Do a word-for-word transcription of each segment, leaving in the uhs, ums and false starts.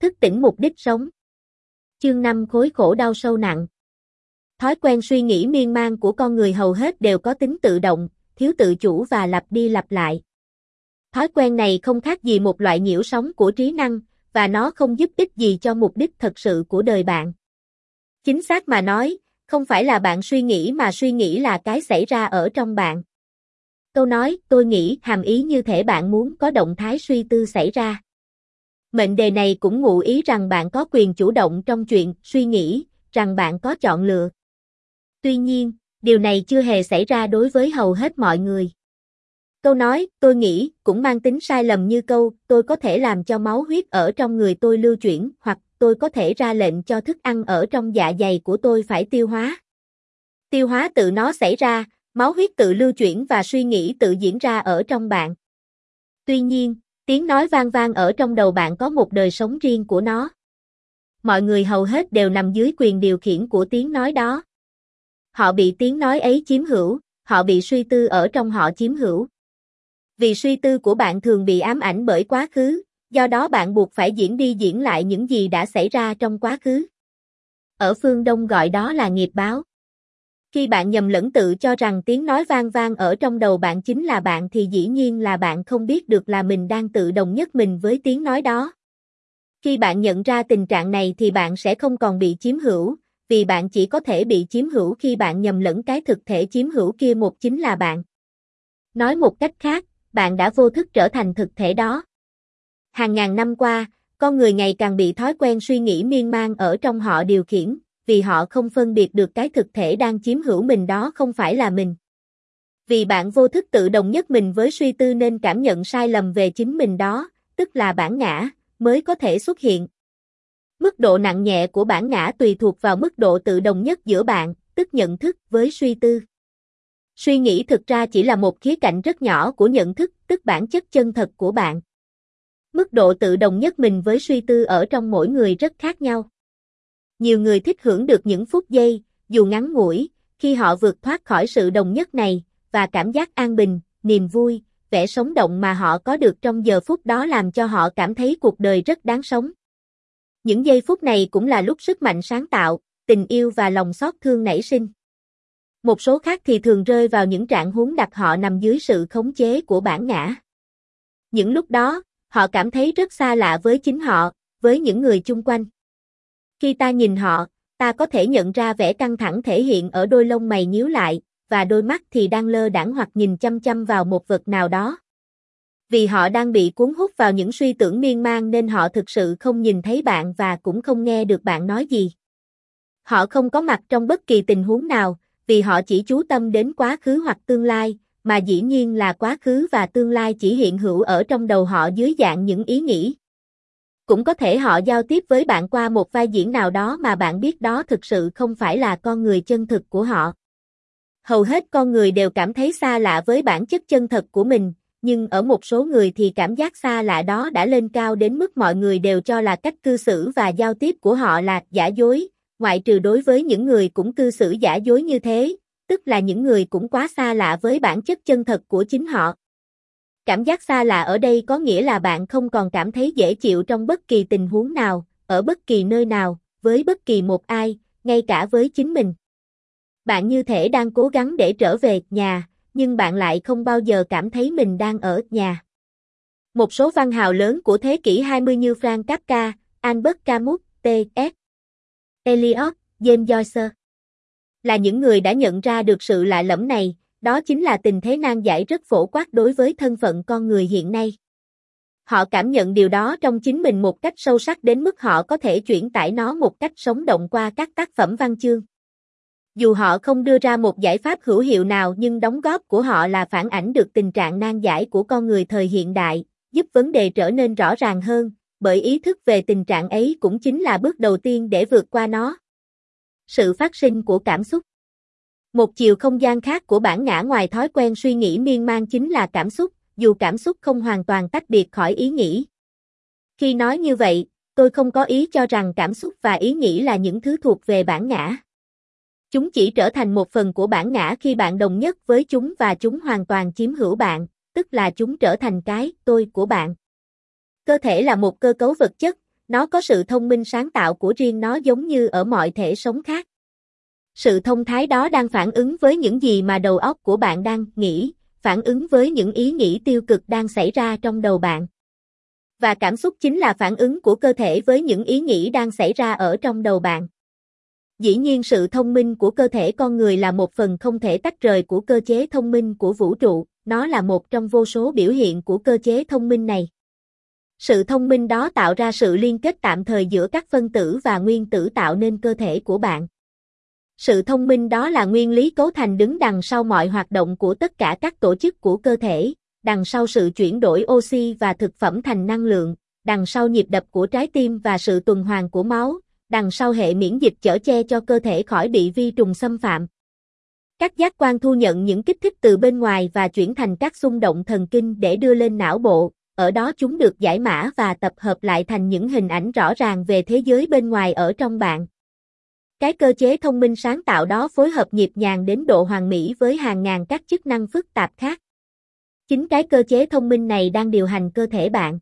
Thức tỉnh mục đích sống. Chương năm khối khổ đau sâu nặng. Thói quen suy nghĩ miên man của con người hầu hết đều có tính tự động, thiếu tự chủ và lặp đi lặp lại. Thói quen này không khác gì một loại nhiễu sóng của trí năng, và nó không giúp ích gì cho mục đích thật sự của đời bạn. Chính xác mà nói, không phải là bạn suy nghĩ mà suy nghĩ là cái xảy ra ở trong bạn. Câu nói, tôi nghĩ, hàm ý như thể bạn muốn có động thái suy tư xảy ra. Mệnh đề này cũng ngụ ý rằng bạn có quyền chủ động trong chuyện suy nghĩ, rằng bạn có chọn lựa. Tuy nhiên, điều này chưa hề xảy ra đối với hầu hết mọi người. Câu nói, tôi nghĩ, cũng mang tính sai lầm như câu, tôi có thể làm cho máu huyết ở trong người tôi lưu chuyển, hoặc tôi có thể ra lệnh cho thức ăn ở trong dạ dày của tôi phải tiêu hóa. Tiêu hóa tự nó xảy ra, máu huyết tự lưu chuyển và suy nghĩ tự diễn ra ở trong bạn. Tuy nhiên, tiếng nói vang vang ở trong đầu bạn có một đời sống riêng của nó. Mọi người hầu hết đều nằm dưới quyền điều khiển của tiếng nói đó. Họ bị tiếng nói ấy chiếm hữu, họ bị suy tư ở trong họ chiếm hữu. Vì suy tư của bạn thường bị ám ảnh bởi quá khứ, do đó bạn buộc phải diễn đi diễn lại những gì đã xảy ra trong quá khứ. Ở phương Đông gọi đó là nghiệp báo. Khi bạn nhầm lẫn tự cho rằng tiếng nói vang vang ở trong đầu bạn chính là bạn thì dĩ nhiên là bạn không biết được là mình đang tự đồng nhất mình với tiếng nói đó. Khi bạn nhận ra tình trạng này thì bạn sẽ không còn bị chiếm hữu, vì bạn chỉ có thể bị chiếm hữu khi bạn nhầm lẫn cái thực thể chiếm hữu kia một chính là bạn. Nói một cách khác, bạn đã vô thức trở thành thực thể đó. Hàng ngàn năm qua, con người ngày càng bị thói quen suy nghĩ miên man ở trong họ điều khiển, vì họ không phân biệt được cái thực thể đang chiếm hữu mình đó không phải là mình. Vì bạn vô thức tự đồng nhất mình với suy tư nên cảm nhận sai lầm về chính mình đó, tức là bản ngã, mới có thể xuất hiện. Mức độ nặng nhẹ của bản ngã tùy thuộc vào mức độ tự đồng nhất giữa bạn, tức nhận thức với suy tư. Suy nghĩ thực ra chỉ là một khía cạnh rất nhỏ của nhận thức, tức bản chất chân thật của bạn. Mức độ tự đồng nhất mình với suy tư ở trong mỗi người rất khác nhau. Nhiều người thích hưởng được những phút giây, dù ngắn ngủi, khi họ vượt thoát khỏi sự đồng nhất này, và cảm giác an bình, niềm vui, vẻ sống động mà họ có được trong giờ phút đó làm cho họ cảm thấy cuộc đời rất đáng sống. Những giây phút này cũng là lúc sức mạnh sáng tạo, tình yêu và lòng xót thương nảy sinh. Một số khác thì thường rơi vào những trạng huống đặt họ nằm dưới sự khống chế của bản ngã. Những lúc đó, họ cảm thấy rất xa lạ với chính họ, với những người chung quanh. Khi ta nhìn họ, ta có thể nhận ra vẻ căng thẳng thể hiện ở đôi lông mày nhíu lại, và đôi mắt thì đang lơ đãng hoặc nhìn chăm chăm vào một vật nào đó. Vì họ đang bị cuốn hút vào những suy tưởng miên man nên họ thực sự không nhìn thấy bạn và cũng không nghe được bạn nói gì. Họ không có mặt trong bất kỳ tình huống nào, vì họ chỉ chú tâm đến quá khứ hoặc tương lai, mà dĩ nhiên là quá khứ và tương lai chỉ hiện hữu ở trong đầu họ dưới dạng những ý nghĩ. Cũng có thể họ giao tiếp với bạn qua một vai diễn nào đó mà bạn biết đó thực sự không phải là con người chân thực của họ. Hầu hết con người đều cảm thấy xa lạ với bản chất chân thật của mình, nhưng ở một số người thì cảm giác xa lạ đó đã lên cao đến mức mọi người đều cho là cách cư xử và giao tiếp của họ là giả dối, ngoại trừ đối với những người cũng cư xử giả dối như thế, tức là những người cũng quá xa lạ với bản chất chân thật của chính họ. Cảm giác xa lạ ở đây có nghĩa là bạn không còn cảm thấy dễ chịu trong bất kỳ tình huống nào, ở bất kỳ nơi nào, với bất kỳ một ai, ngay cả với chính mình. Bạn như thể đang cố gắng để trở về nhà, nhưng bạn lại không bao giờ cảm thấy mình đang ở nhà. Một số văn hào lớn của thế kỷ hai mươi như Frank Kafka, Albert Camus, T S Eliot, James Joyce là những người đã nhận ra được sự lạ lẫm này, đó chính là tình thế nan giải rất phổ quát đối với thân phận con người hiện nay. Họ cảm nhận điều đó trong chính mình một cách sâu sắc đến mức họ có thể chuyển tải nó một cách sống động qua các tác phẩm văn chương. Dù họ không đưa ra một giải pháp hữu hiệu nào nhưng đóng góp của họ là phản ảnh được tình trạng nan giải của con người thời hiện đại, giúp vấn đề trở nên rõ ràng hơn, bởi ý thức về tình trạng ấy cũng chính là bước đầu tiên để vượt qua nó. Sự phát sinh của cảm xúc. Một chiều không gian khác của bản ngã ngoài thói quen suy nghĩ miên man chính là cảm xúc, dù cảm xúc không hoàn toàn tách biệt khỏi ý nghĩ. Khi nói như vậy, tôi không có ý cho rằng cảm xúc và ý nghĩ là những thứ thuộc về bản ngã. Chúng chỉ trở thành một phần của bản ngã khi bạn đồng nhất với chúng và chúng hoàn toàn chiếm hữu bạn, tức là chúng trở thành cái tôi của bạn. Cơ thể là một cơ cấu vật chất, nó có sự thông minh sáng tạo của riêng nó giống như ở mọi thể sống khác. Sự thông thái đó đang phản ứng với những gì mà đầu óc của bạn đang nghĩ, phản ứng với những ý nghĩ tiêu cực đang xảy ra trong đầu bạn. Và cảm xúc chính là phản ứng của cơ thể với những ý nghĩ đang xảy ra ở trong đầu bạn. Dĩ nhiên sự thông minh của cơ thể con người là một phần không thể tách rời của cơ chế thông minh của vũ trụ, nó là một trong vô số biểu hiện của cơ chế thông minh này. Sự thông minh đó tạo ra sự liên kết tạm thời giữa các phân tử và nguyên tử tạo nên cơ thể của bạn. Sự thông minh đó là nguyên lý cấu thành đứng đằng sau mọi hoạt động của tất cả các tổ chức của cơ thể, đằng sau sự chuyển đổi oxy và thực phẩm thành năng lượng, đằng sau nhịp đập của trái tim và sự tuần hoàn của máu, đằng sau hệ miễn dịch chở che cho cơ thể khỏi bị vi trùng xâm phạm. Các giác quan thu nhận những kích thích từ bên ngoài và chuyển thành các xung động thần kinh để đưa lên não bộ, ở đó chúng được giải mã và tập hợp lại thành những hình ảnh rõ ràng về thế giới bên ngoài ở trong bạn. Cái cơ chế thông minh sáng tạo đó phối hợp nhịp nhàng đến độ hoàn mỹ với hàng ngàn các chức năng phức tạp khác. Chính cái cơ chế thông minh này đang điều hành cơ thể bạn.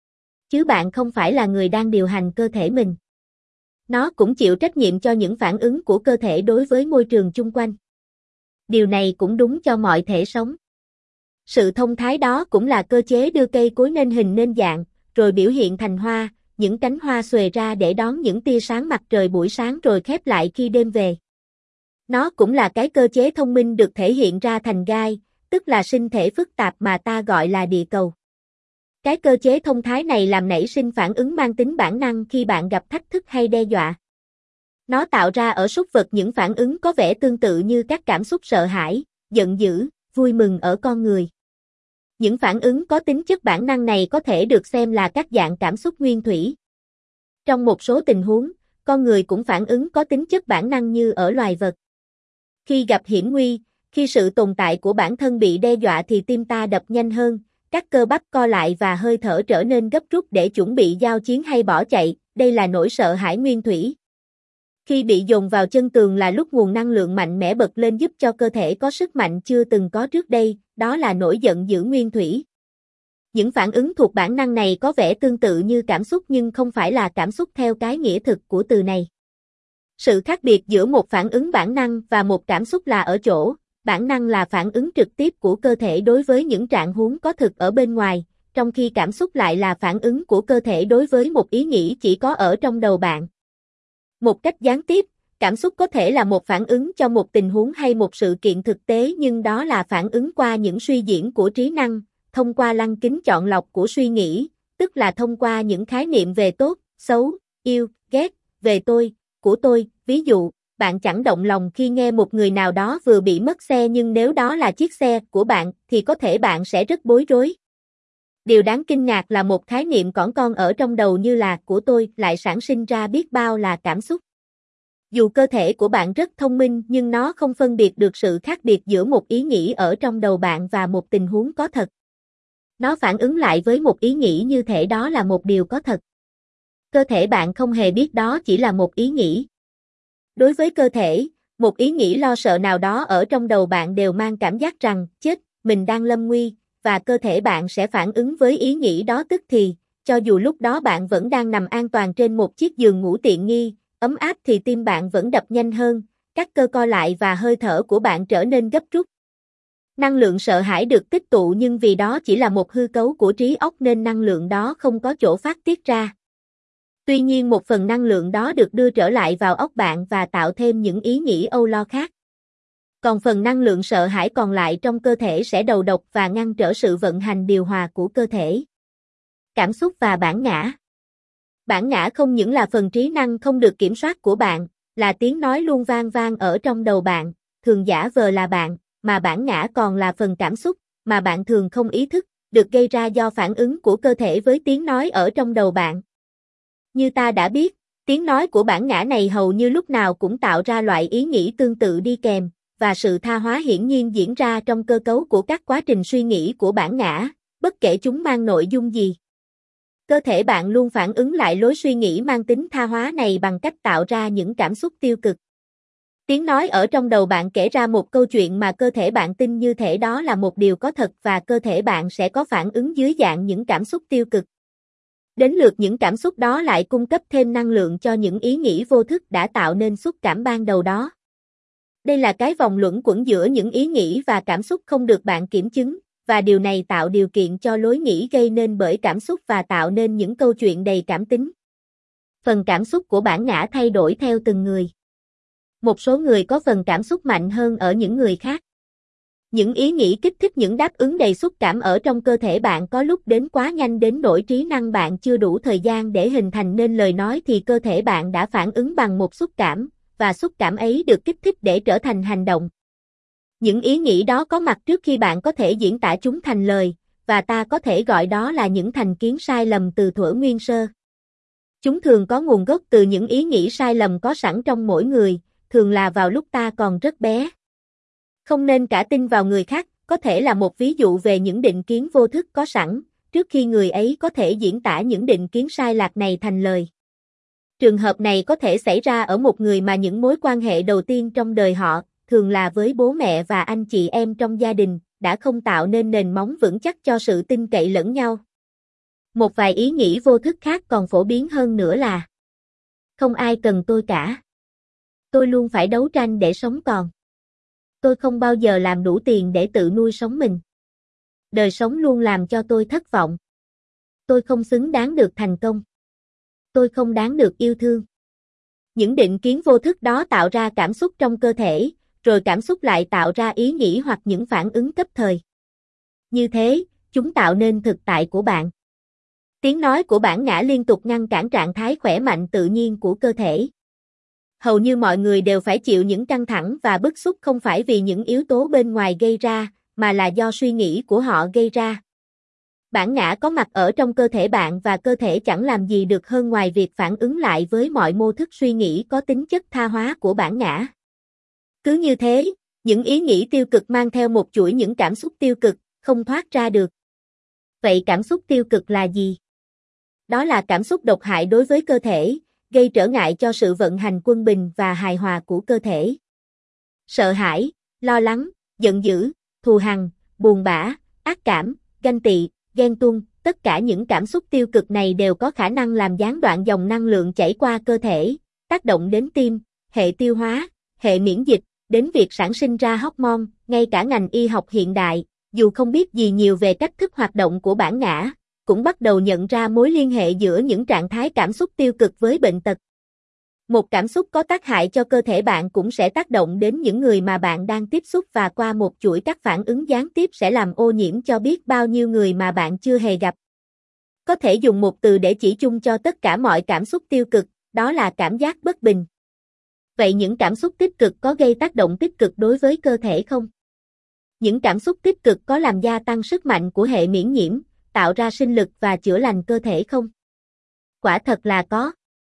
Chứ bạn không phải là người đang điều hành cơ thể mình. Nó cũng chịu trách nhiệm cho những phản ứng của cơ thể đối với môi trường chung quanh. Điều này cũng đúng cho mọi thể sống. Sự thông thái đó cũng là cơ chế đưa cây cối nên hình nên dạng, rồi biểu hiện thành hoa, những cánh hoa xuề ra để đón những tia sáng mặt trời buổi sáng rồi khép lại khi đêm về. Nó cũng là cái cơ chế thông minh được thể hiện ra thành gai, tức là sinh thể phức tạp mà ta gọi là địa cầu. Cái cơ chế thông thái này làm nảy sinh phản ứng mang tính bản năng khi bạn gặp thách thức hay đe dọa. Nó tạo ra ở súc vật những phản ứng có vẻ tương tự như các cảm xúc sợ hãi, giận dữ, vui mừng ở con người. Những phản ứng có tính chất bản năng này có thể được xem là các dạng cảm xúc nguyên thủy. Trong một số tình huống, con người cũng phản ứng có tính chất bản năng như ở loài vật. Khi gặp hiểm nguy, khi sự tồn tại của bản thân bị đe dọa thì tim ta đập nhanh hơn, các cơ bắp co lại và hơi thở trở nên gấp rút để chuẩn bị giao chiến hay bỏ chạy, đây là nỗi sợ hãi nguyên thủy. Khi bị dồn vào chân tường là lúc nguồn năng lượng mạnh mẽ bật lên giúp cho cơ thể có sức mạnh chưa từng có trước đây, đó là nỗi giận dữ nguyên thủy. Những phản ứng thuộc bản năng này có vẻ tương tự như cảm xúc nhưng không phải là cảm xúc theo cái nghĩa thực của từ này. Sự khác biệt giữa một phản ứng bản năng và một cảm xúc là ở chỗ, bản năng là phản ứng trực tiếp của cơ thể đối với những trạng huống có thực ở bên ngoài, trong khi cảm xúc lại là phản ứng của cơ thể đối với một ý nghĩ chỉ có ở trong đầu bạn. Một cách gián tiếp, cảm xúc có thể là một phản ứng cho một tình huống hay một sự kiện thực tế nhưng đó là phản ứng qua những suy diễn của trí năng, thông qua lăng kính chọn lọc của suy nghĩ, tức là thông qua những khái niệm về tốt, xấu, yêu, ghét, về tôi, của tôi. Ví dụ, bạn chẳng động lòng khi nghe một người nào đó vừa bị mất xe nhưng nếu đó là chiếc xe của bạn thì có thể bạn sẽ rất bối rối. Điều đáng kinh ngạc là một khái niệm cỏn con ở trong đầu như là của tôi lại sản sinh ra biết bao là cảm xúc. Dù cơ thể của bạn rất thông minh nhưng nó không phân biệt được sự khác biệt giữa một ý nghĩ ở trong đầu bạn và một tình huống có thật. Nó phản ứng lại với một ý nghĩ như thể đó là một điều có thật. Cơ thể bạn không hề biết đó chỉ là một ý nghĩ. Đối với cơ thể, một ý nghĩ lo sợ nào đó ở trong đầu bạn đều mang cảm giác rằng, chết, mình đang lâm nguy, và cơ thể bạn sẽ phản ứng với ý nghĩ đó tức thì, cho dù lúc đó bạn vẫn đang nằm an toàn trên một chiếc giường ngủ tiện nghi, ấm áp thì tim bạn vẫn đập nhanh hơn, các cơ co lại và hơi thở của bạn trở nên gấp rút. Năng lượng sợ hãi được tích tụ nhưng vì đó chỉ là một hư cấu của trí óc nên năng lượng đó không có chỗ phát tiết ra. Tuy nhiên một phần năng lượng đó được đưa trở lại vào óc bạn và tạo thêm những ý nghĩ âu lo khác. Còn phần năng lượng sợ hãi còn lại trong cơ thể sẽ đầu độc và ngăn trở sự vận hành điều hòa của cơ thể. Cảm xúc và bản ngã. Bản ngã không những là phần trí năng không được kiểm soát của bạn, là tiếng nói luôn vang vang ở trong đầu bạn, thường giả vờ là bạn, mà bản ngã còn là phần cảm xúc, mà bạn thường không ý thức, được gây ra do phản ứng của cơ thể với tiếng nói ở trong đầu bạn. Như ta đã biết, tiếng nói của bản ngã này hầu như lúc nào cũng tạo ra loại ý nghĩ tương tự đi kèm, và sự tha hóa hiển nhiên diễn ra trong cơ cấu của các quá trình suy nghĩ của bản ngã, bất kể chúng mang nội dung gì. Cơ thể bạn luôn phản ứng lại lối suy nghĩ mang tính tha hóa này bằng cách tạo ra những cảm xúc tiêu cực. Tiếng nói ở trong đầu bạn kể ra một câu chuyện mà cơ thể bạn tin như thể đó là một điều có thật và cơ thể bạn sẽ có phản ứng dưới dạng những cảm xúc tiêu cực. Đến lượt những cảm xúc đó lại cung cấp thêm năng lượng cho những ý nghĩ vô thức đã tạo nên xúc cảm ban đầu đó. Đây là cái vòng luẩn quẩn giữa những ý nghĩ và cảm xúc không được bạn kiểm chứng, và điều này tạo điều kiện cho lối nghĩ gây nên bởi cảm xúc và tạo nên những câu chuyện đầy cảm tính. Phần cảm xúc của bản ngã thay đổi theo từng người. Một số người có phần cảm xúc mạnh hơn ở những người khác. Những ý nghĩ kích thích những đáp ứng đầy xúc cảm ở trong cơ thể bạn, có lúc đến quá nhanh đến nỗi trí năng bạn chưa đủ thời gian để hình thành nên lời nói thì cơ thể bạn đã phản ứng bằng một xúc cảm, và xúc cảm ấy được kích thích để trở thành hành động. Những ý nghĩ đó có mặt trước khi bạn có thể diễn tả chúng thành lời, và ta có thể gọi đó là những thành kiến sai lầm từ thuở nguyên sơ. Chúng thường có nguồn gốc từ những ý nghĩ sai lầm có sẵn trong mỗi người, thường là vào lúc ta còn rất bé. Không nên cả tin vào người khác, có thể là một ví dụ về những định kiến vô thức có sẵn, trước khi người ấy có thể diễn tả những định kiến sai lạc này thành lời. Trường hợp này có thể xảy ra ở một người mà những mối quan hệ đầu tiên trong đời họ, thường là với bố mẹ và anh chị em trong gia đình, đã không tạo nên nền móng vững chắc cho sự tin cậy lẫn nhau. Một vài ý nghĩ vô thức khác còn phổ biến hơn nữa là: không ai cần tôi cả. Tôi luôn phải đấu tranh để sống còn. Tôi không bao giờ làm đủ tiền để tự nuôi sống mình. Đời sống luôn làm cho tôi thất vọng. Tôi không xứng đáng được thành công. Tôi không đáng được yêu thương. Những định kiến vô thức đó tạo ra cảm xúc trong cơ thể, rồi cảm xúc lại tạo ra ý nghĩ hoặc những phản ứng cấp thời. Như thế, chúng tạo nên thực tại của bạn. Tiếng nói của bản ngã liên tục ngăn cản trạng thái khỏe mạnh tự nhiên của cơ thể. Hầu như mọi người đều phải chịu những căng thẳng và bức xúc không phải vì những yếu tố bên ngoài gây ra, mà là do suy nghĩ của họ gây ra. Bản ngã có mặt ở trong cơ thể bạn và cơ thể chẳng làm gì được hơn ngoài việc phản ứng lại với mọi mô thức suy nghĩ có tính chất tha hóa của bản ngã. Cứ như thế, những ý nghĩ tiêu cực mang theo một chuỗi những cảm xúc tiêu cực, không thoát ra được. Vậy cảm xúc tiêu cực là gì? Đó là cảm xúc độc hại đối với cơ thể, gây trở ngại cho sự vận hành quân bình và hài hòa của cơ thể. Sợ hãi, lo lắng, giận dữ, thù hằn, buồn bã, ác cảm, ganh tị, ghen tuông, tất cả những cảm xúc tiêu cực này đều có khả năng làm gián đoạn dòng năng lượng chảy qua cơ thể, tác động đến tim, hệ tiêu hóa, hệ miễn dịch, đến việc sản sinh ra hormone. Ngay cả ngành y học hiện đại, dù không biết gì nhiều về cách thức hoạt động của bản ngã, cũng bắt đầu nhận ra mối liên hệ giữa những trạng thái cảm xúc tiêu cực với bệnh tật. Một cảm xúc có tác hại cho cơ thể bạn cũng sẽ tác động đến những người mà bạn đang tiếp xúc, và qua một chuỗi các phản ứng gián tiếp sẽ làm ô nhiễm cho biết bao nhiêu người mà bạn chưa hề gặp. Có thể dùng một từ để chỉ chung cho tất cả mọi cảm xúc tiêu cực, đó là cảm giác bất bình. Vậy những cảm xúc tích cực có gây tác động tích cực đối với cơ thể không? Những cảm xúc tích cực có làm gia tăng sức mạnh của hệ miễn nhiễm, tạo ra sinh lực và chữa lành cơ thể không? Quả thật là có.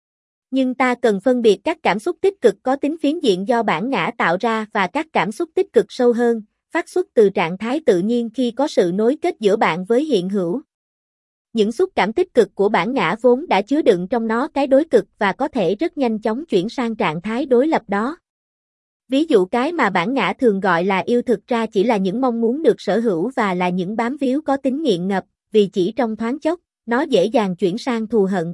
Nhưng ta cần phân biệt các cảm xúc tích cực có tính phiến diện do bản ngã tạo ra và các cảm xúc tích cực sâu hơn, phát xuất từ trạng thái tự nhiên khi có sự nối kết giữa bạn với hiện hữu. Những xúc cảm tích cực của bản ngã vốn đã chứa đựng trong nó cái đối cực và có thể rất nhanh chóng chuyển sang trạng thái đối lập đó. Ví dụ cái mà bản ngã thường gọi là yêu thực ra chỉ là những mong muốn được sở hữu và là những bám víu có tính nghiện ngập, vì chỉ trong thoáng chốc, nó dễ dàng chuyển sang thù hận.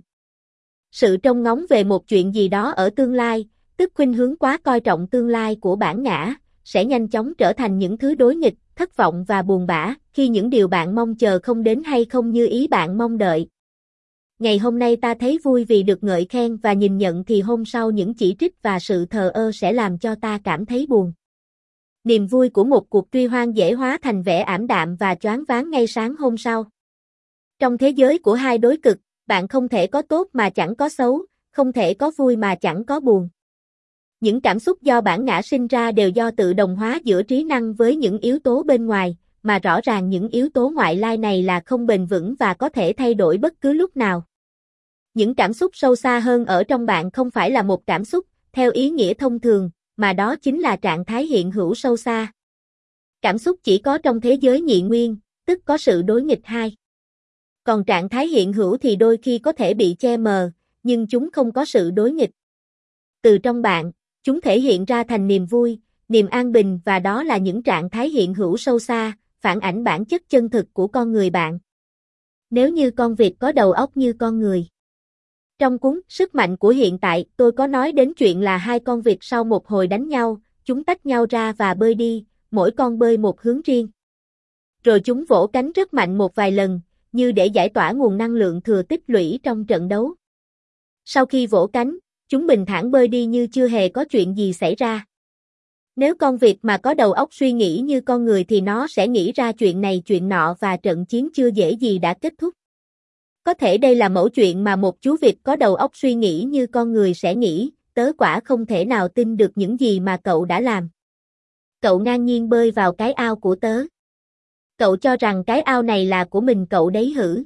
Sự trông ngóng về một chuyện gì đó ở tương lai, tức khuynh hướng quá coi trọng tương lai của bản ngã, sẽ nhanh chóng trở thành những thứ đối nghịch, thất vọng và buồn bã, khi những điều bạn mong chờ không đến hay không như ý bạn mong đợi. Ngày hôm nay ta thấy vui vì được ngợi khen và nhìn nhận, thì hôm sau những chỉ trích và sự thờ ơ sẽ làm cho ta cảm thấy buồn. Niềm vui của một cuộc truy hoan dễ hóa thành vẻ ảm đạm và choáng váng ngay sáng hôm sau. Trong thế giới của hai đối cực, bạn không thể có tốt mà chẳng có xấu, không thể có vui mà chẳng có buồn. Những cảm xúc do bản ngã sinh ra đều do tự đồng hóa giữa trí năng với những yếu tố bên ngoài, mà rõ ràng những yếu tố ngoại lai này là không bền vững và có thể thay đổi bất cứ lúc nào. Những cảm xúc sâu xa hơn ở trong bạn không phải là một cảm xúc, theo ý nghĩa thông thường, mà đó chính là trạng thái hiện hữu sâu xa. Cảm xúc chỉ có trong thế giới nhị nguyên, tức có sự đối nghịch hai. Còn trạng thái hiện hữu thì đôi khi có thể bị che mờ, nhưng chúng không có sự đối nghịch. Từ trong bạn, chúng thể hiện ra thành niềm vui, niềm an bình, và đó là những trạng thái hiện hữu sâu xa, phản ảnh bản chất chân thực của con người bạn. Nếu như con vịt có đầu óc như con người. Trong cuốn Sức mạnh của hiện tại, tôi có nói đến chuyện là hai con vịt sau một hồi đánh nhau, chúng tách nhau ra và bơi đi, mỗi con bơi một hướng riêng. Rồi chúng vỗ cánh rất mạnh một vài lần, như để giải tỏa nguồn năng lượng thừa tích lũy trong trận đấu. Sau khi vỗ cánh, chúng bình thản bơi đi như chưa hề có chuyện gì xảy ra. Nếu con vịt mà có đầu óc suy nghĩ như con người thì nó sẽ nghĩ ra chuyện này chuyện nọ và trận chiến chưa dễ gì đã kết thúc. Có thể đây là mẫu chuyện mà một chú vịt có đầu óc suy nghĩ như con người sẽ nghĩ, tớ quả không thể nào tin được những gì mà cậu đã làm. Cậu ngang nhiên bơi vào cái ao của tớ. Cậu cho rằng cái ao này là của mình cậu đấy hử?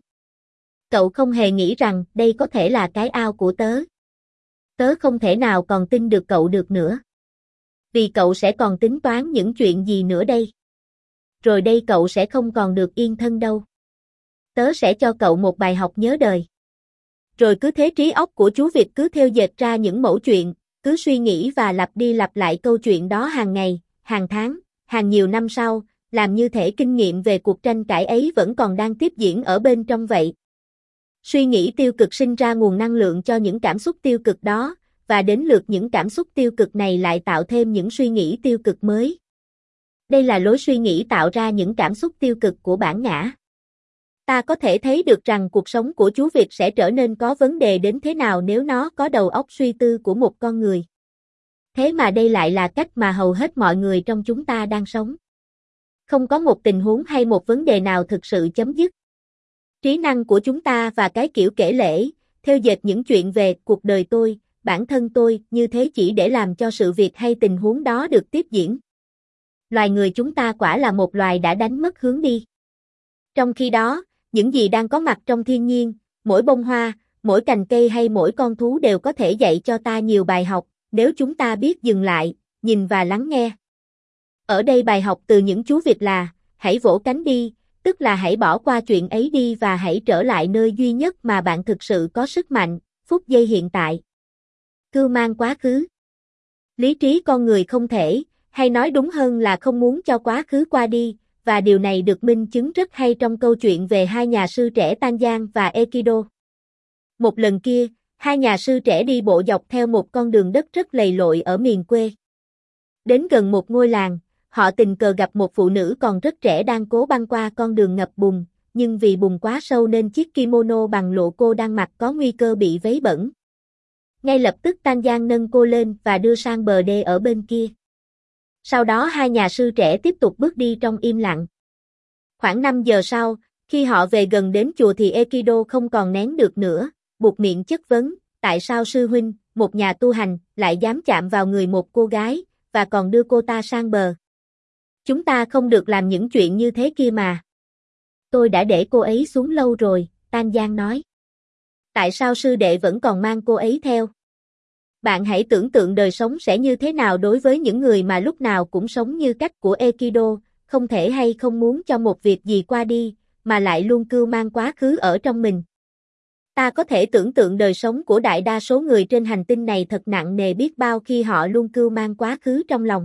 Cậu không hề nghĩ rằng đây có thể là cái ao của tớ. Tớ không thể nào còn tin được cậu được nữa. Vì cậu sẽ còn tính toán những chuyện gì nữa đây? Rồi đây cậu sẽ không còn được yên thân đâu. Tớ sẽ cho cậu một bài học nhớ đời. Rồi cứ thế trí óc của chú vịt cứ theo dệt ra những mẩu chuyện, cứ suy nghĩ và lặp đi lặp lại câu chuyện đó hàng ngày, hàng tháng, hàng nhiều năm sau, làm như thể kinh nghiệm về cuộc tranh cãi ấy vẫn còn đang tiếp diễn ở bên trong vậy. Suy nghĩ tiêu cực sinh ra nguồn năng lượng cho những cảm xúc tiêu cực đó, và đến lượt những cảm xúc tiêu cực này lại tạo thêm những suy nghĩ tiêu cực mới. Đây là lối suy nghĩ tạo ra những cảm xúc tiêu cực của bản ngã. Ta có thể thấy được rằng cuộc sống của chú vịt sẽ trở nên có vấn đề đến thế nào nếu nó có đầu óc suy tư của một con người. Thế mà đây lại là cách mà hầu hết mọi người trong chúng ta đang sống. Không có một tình huống hay một vấn đề nào thực sự chấm dứt. Trí năng của chúng ta và cái kiểu kể lể, theo dệt những chuyện về cuộc đời tôi, bản thân tôi như thế chỉ để làm cho sự việc hay tình huống đó được tiếp diễn. Loài người chúng ta quả là một loài đã đánh mất hướng đi. Trong khi đó, những gì đang có mặt trong thiên nhiên, mỗi bông hoa, mỗi cành cây hay mỗi con thú đều có thể dạy cho ta nhiều bài học, nếu chúng ta biết dừng lại, nhìn và lắng nghe. Ở đây bài học từ những chú vịt là, hãy vỗ cánh đi, tức là hãy bỏ qua chuyện ấy đi và hãy trở lại nơi duy nhất mà bạn thực sự có sức mạnh, phút giây hiện tại. Cưu mang quá khứ. Lý trí con người không thể, hay nói đúng hơn là không muốn cho quá khứ qua đi, và điều này được minh chứng rất hay trong câu chuyện về hai nhà sư trẻ Tan Giang và Aikido. Một lần kia, hai nhà sư trẻ đi bộ dọc theo một con đường đất rất lầy lội ở miền quê. Đến gần một ngôi làng, họ tình cờ gặp một phụ nữ còn rất trẻ đang cố băng qua con đường ngập bùn, nhưng vì bùn quá sâu nên chiếc kimono bằng lụa cô đang mặc có nguy cơ bị vấy bẩn. Ngay lập tức Tan Giang nâng cô lên và đưa sang bờ đê ở bên kia. Sau đó hai nhà sư trẻ tiếp tục bước đi trong im lặng. Khoảng năm giờ sau, khi họ về gần đến chùa thì Aikido không còn nén được nữa, buột miệng chất vấn, tại sao sư huynh, một nhà tu hành, lại dám chạm vào người một cô gái, và còn đưa cô ta sang bờ. Chúng ta không được làm những chuyện như thế kia mà. Tôi đã để cô ấy xuống lâu rồi, Tan Giang nói. Tại sao sư đệ vẫn còn mang cô ấy theo? Bạn hãy tưởng tượng đời sống sẽ như thế nào đối với những người mà lúc nào cũng sống như cách của Aikido, không thể hay không muốn cho một việc gì qua đi, mà lại luôn cưu mang quá khứ ở trong mình. Ta có thể tưởng tượng đời sống của đại đa số người trên hành tinh này thật nặng nề biết bao khi họ luôn cưu mang quá khứ trong lòng.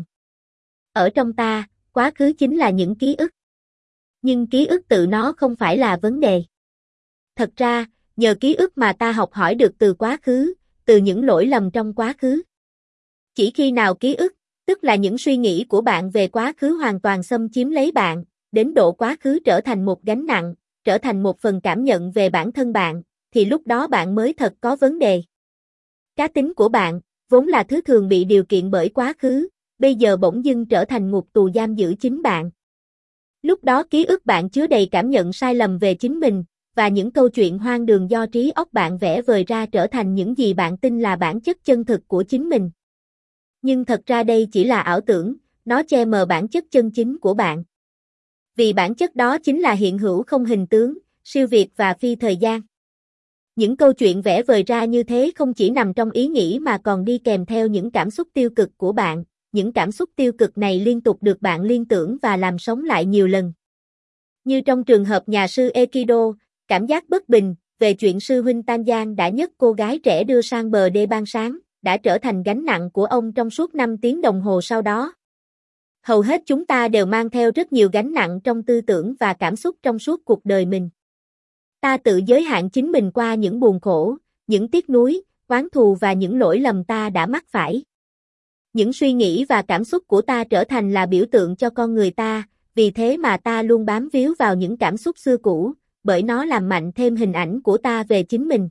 Ở trong ta, quá khứ chính là những ký ức. Nhưng ký ức tự nó không phải là vấn đề. Thật ra, nhờ ký ức mà ta học hỏi được từ quá khứ, từ những lỗi lầm trong quá khứ. Chỉ khi nào ký ức, tức là những suy nghĩ của bạn về quá khứ hoàn toàn xâm chiếm lấy bạn, đến độ quá khứ trở thành một gánh nặng, trở thành một phần cảm nhận về bản thân bạn, thì lúc đó bạn mới thật có vấn đề. Cá tính của bạn, vốn là thứ thường bị điều kiện bởi quá khứ, bây giờ bỗng dưng trở thành ngục tù giam giữ chính bạn. Lúc đó ký ức bạn chứa đầy cảm nhận sai lầm về chính mình, và những câu chuyện hoang đường do trí óc bạn vẽ vời ra trở thành những gì bạn tin là bản chất chân thực của chính mình. Nhưng thật ra đây chỉ là ảo tưởng, nó che mờ bản chất chân chính của bạn. Vì bản chất đó chính là hiện hữu không hình tướng, siêu việt và phi thời gian. Những câu chuyện vẽ vời ra như thế không chỉ nằm trong ý nghĩ mà còn đi kèm theo những cảm xúc tiêu cực của bạn, những cảm xúc tiêu cực này liên tục được bạn liên tưởng và làm sống lại nhiều lần. Như trong trường hợp nhà sư Aikido, cảm giác bất bình về chuyện sư huynh Tan Giang đã nhấc cô gái trẻ đưa sang bờ đê ban sáng, đã trở thành gánh nặng của ông trong suốt năm tiếng đồng hồ sau đó. Hầu hết chúng ta đều mang theo rất nhiều gánh nặng trong tư tưởng và cảm xúc trong suốt cuộc đời mình. Ta tự giới hạn chính mình qua những buồn khổ, những tiếc nuối, oán thù và những lỗi lầm ta đã mắc phải. Những suy nghĩ và cảm xúc của ta trở thành là biểu tượng cho con người ta, vì thế mà ta luôn bám víu vào những cảm xúc xưa cũ, bởi nó làm mạnh thêm hình ảnh của ta về chính mình.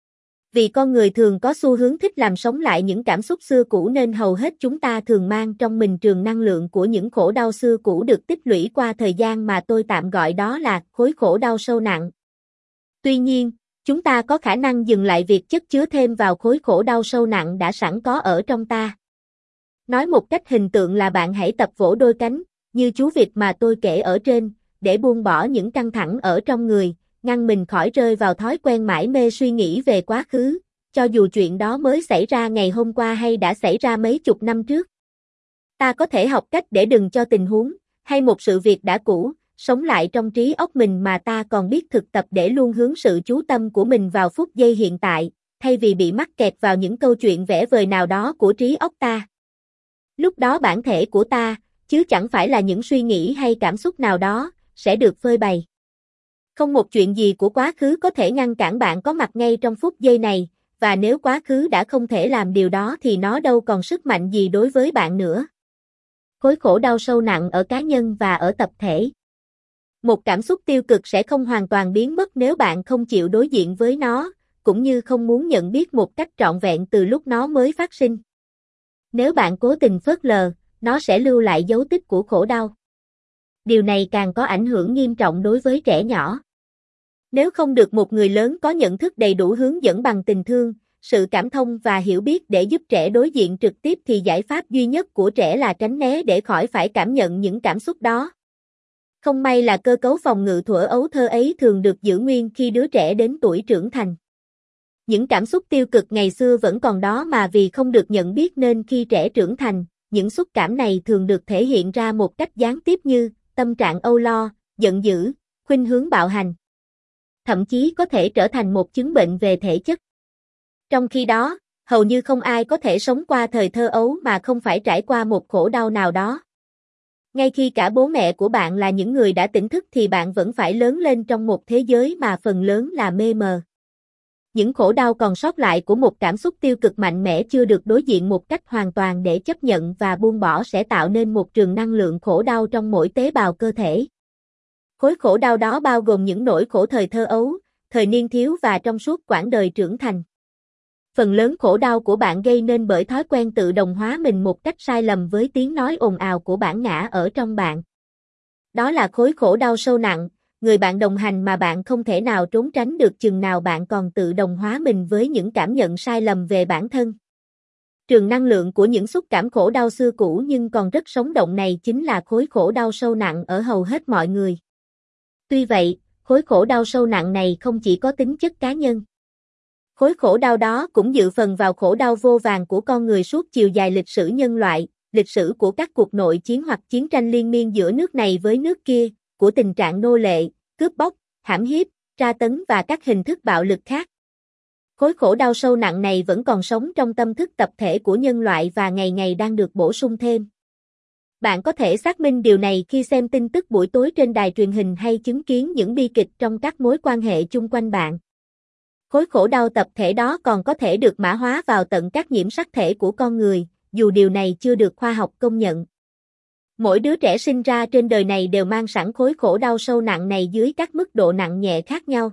Vì con người thường có xu hướng thích làm sống lại những cảm xúc xưa cũ nên hầu hết chúng ta thường mang trong mình trường năng lượng của những khổ đau xưa cũ được tích lũy qua thời gian mà tôi tạm gọi đó là khối khổ đau sâu nặng. Tuy nhiên, chúng ta có khả năng dừng lại việc chất chứa thêm vào khối khổ đau sâu nặng đã sẵn có ở trong ta. Nói một cách hình tượng là bạn hãy tập vỗ đôi cánh, như chú vịt mà tôi kể ở trên, để buông bỏ những căng thẳng ở trong người, ngăn mình khỏi rơi vào thói quen mải mê suy nghĩ về quá khứ, cho dù chuyện đó mới xảy ra ngày hôm qua hay đã xảy ra mấy chục năm trước. Ta có thể học cách để đừng cho tình huống, hay một sự việc đã cũ, sống lại trong trí óc mình mà ta còn biết thực tập để luôn hướng sự chú tâm của mình vào phút giây hiện tại, thay vì bị mắc kẹt vào những câu chuyện vẽ vời nào đó của trí óc ta. Lúc đó bản thể của ta, chứ chẳng phải là những suy nghĩ hay cảm xúc nào đó, sẽ được phơi bày. Không một chuyện gì của quá khứ có thể ngăn cản bạn có mặt ngay trong phút giây này, và nếu quá khứ đã không thể làm điều đó thì nó đâu còn sức mạnh gì đối với bạn nữa. Khối khổ đau sâu nặng ở cá nhân và ở tập thể. Một cảm xúc tiêu cực sẽ không hoàn toàn biến mất nếu bạn không chịu đối diện với nó, cũng như không muốn nhận biết một cách trọn vẹn từ lúc nó mới phát sinh. Nếu bạn cố tình phớt lờ, nó sẽ lưu lại dấu tích của khổ đau. Điều này càng có ảnh hưởng nghiêm trọng đối với trẻ nhỏ. Nếu không được một người lớn có nhận thức đầy đủ hướng dẫn bằng tình thương, sự cảm thông và hiểu biết để giúp trẻ đối diện trực tiếp thì giải pháp duy nhất của trẻ là tránh né để khỏi phải cảm nhận những cảm xúc đó. Không may là cơ cấu phòng ngự thuở ấu thơ ấy thường được giữ nguyên khi đứa trẻ đến tuổi trưởng thành. Những cảm xúc tiêu cực ngày xưa vẫn còn đó mà vì không được nhận biết nên khi trẻ trưởng thành, những xúc cảm này thường được thể hiện ra một cách gián tiếp như tâm trạng âu lo, giận dữ, khuynh hướng bạo hành. Thậm chí có thể trở thành một chứng bệnh về thể chất. Trong khi đó, hầu như không ai có thể sống qua thời thơ ấu mà không phải trải qua một khổ đau nào đó. Ngay khi cả bố mẹ của bạn là những người đã tỉnh thức thì bạn vẫn phải lớn lên trong một thế giới mà phần lớn là mê mờ. Những khổ đau còn sót lại của một cảm xúc tiêu cực mạnh mẽ chưa được đối diện một cách hoàn toàn để chấp nhận và buông bỏ sẽ tạo nên một trường năng lượng khổ đau trong mỗi tế bào cơ thể. Khối khổ đau đó bao gồm những nỗi khổ thời thơ ấu, thời niên thiếu và trong suốt quãng đời trưởng thành. Phần lớn khổ đau của bạn gây nên bởi thói quen tự đồng hóa mình một cách sai lầm với tiếng nói ồn ào của bản ngã ở trong bạn. Đó là khối khổ đau sâu nặng, người bạn đồng hành mà bạn không thể nào trốn tránh được chừng nào bạn còn tự đồng hóa mình với những cảm nhận sai lầm về bản thân. Trường năng lượng của những xúc cảm khổ đau xưa cũ nhưng còn rất sống động này chính là khối khổ đau sâu nặng ở hầu hết mọi người. Tuy vậy, khối khổ đau sâu nặng này không chỉ có tính chất cá nhân. Khối khổ đau đó cũng dự phần vào khổ đau vô vàn của con người suốt chiều dài lịch sử nhân loại, lịch sử của các cuộc nội chiến hoặc chiến tranh liên miên giữa nước này với nước kia, của tình trạng nô lệ, cướp bóc, hãm hiếp, tra tấn và các hình thức bạo lực khác. Khối khổ đau sâu nặng này vẫn còn sống trong tâm thức tập thể của nhân loại và ngày ngày đang được bổ sung thêm. Bạn có thể xác minh điều này khi xem tin tức buổi tối trên đài truyền hình hay chứng kiến những bi kịch trong các mối quan hệ chung quanh bạn. Khối khổ đau tập thể đó còn có thể được mã hóa vào tận các nhiễm sắc thể của con người, dù điều này chưa được khoa học công nhận. Mỗi đứa trẻ sinh ra trên đời này đều mang sẵn khối khổ đau sâu nặng này dưới các mức độ nặng nhẹ khác nhau.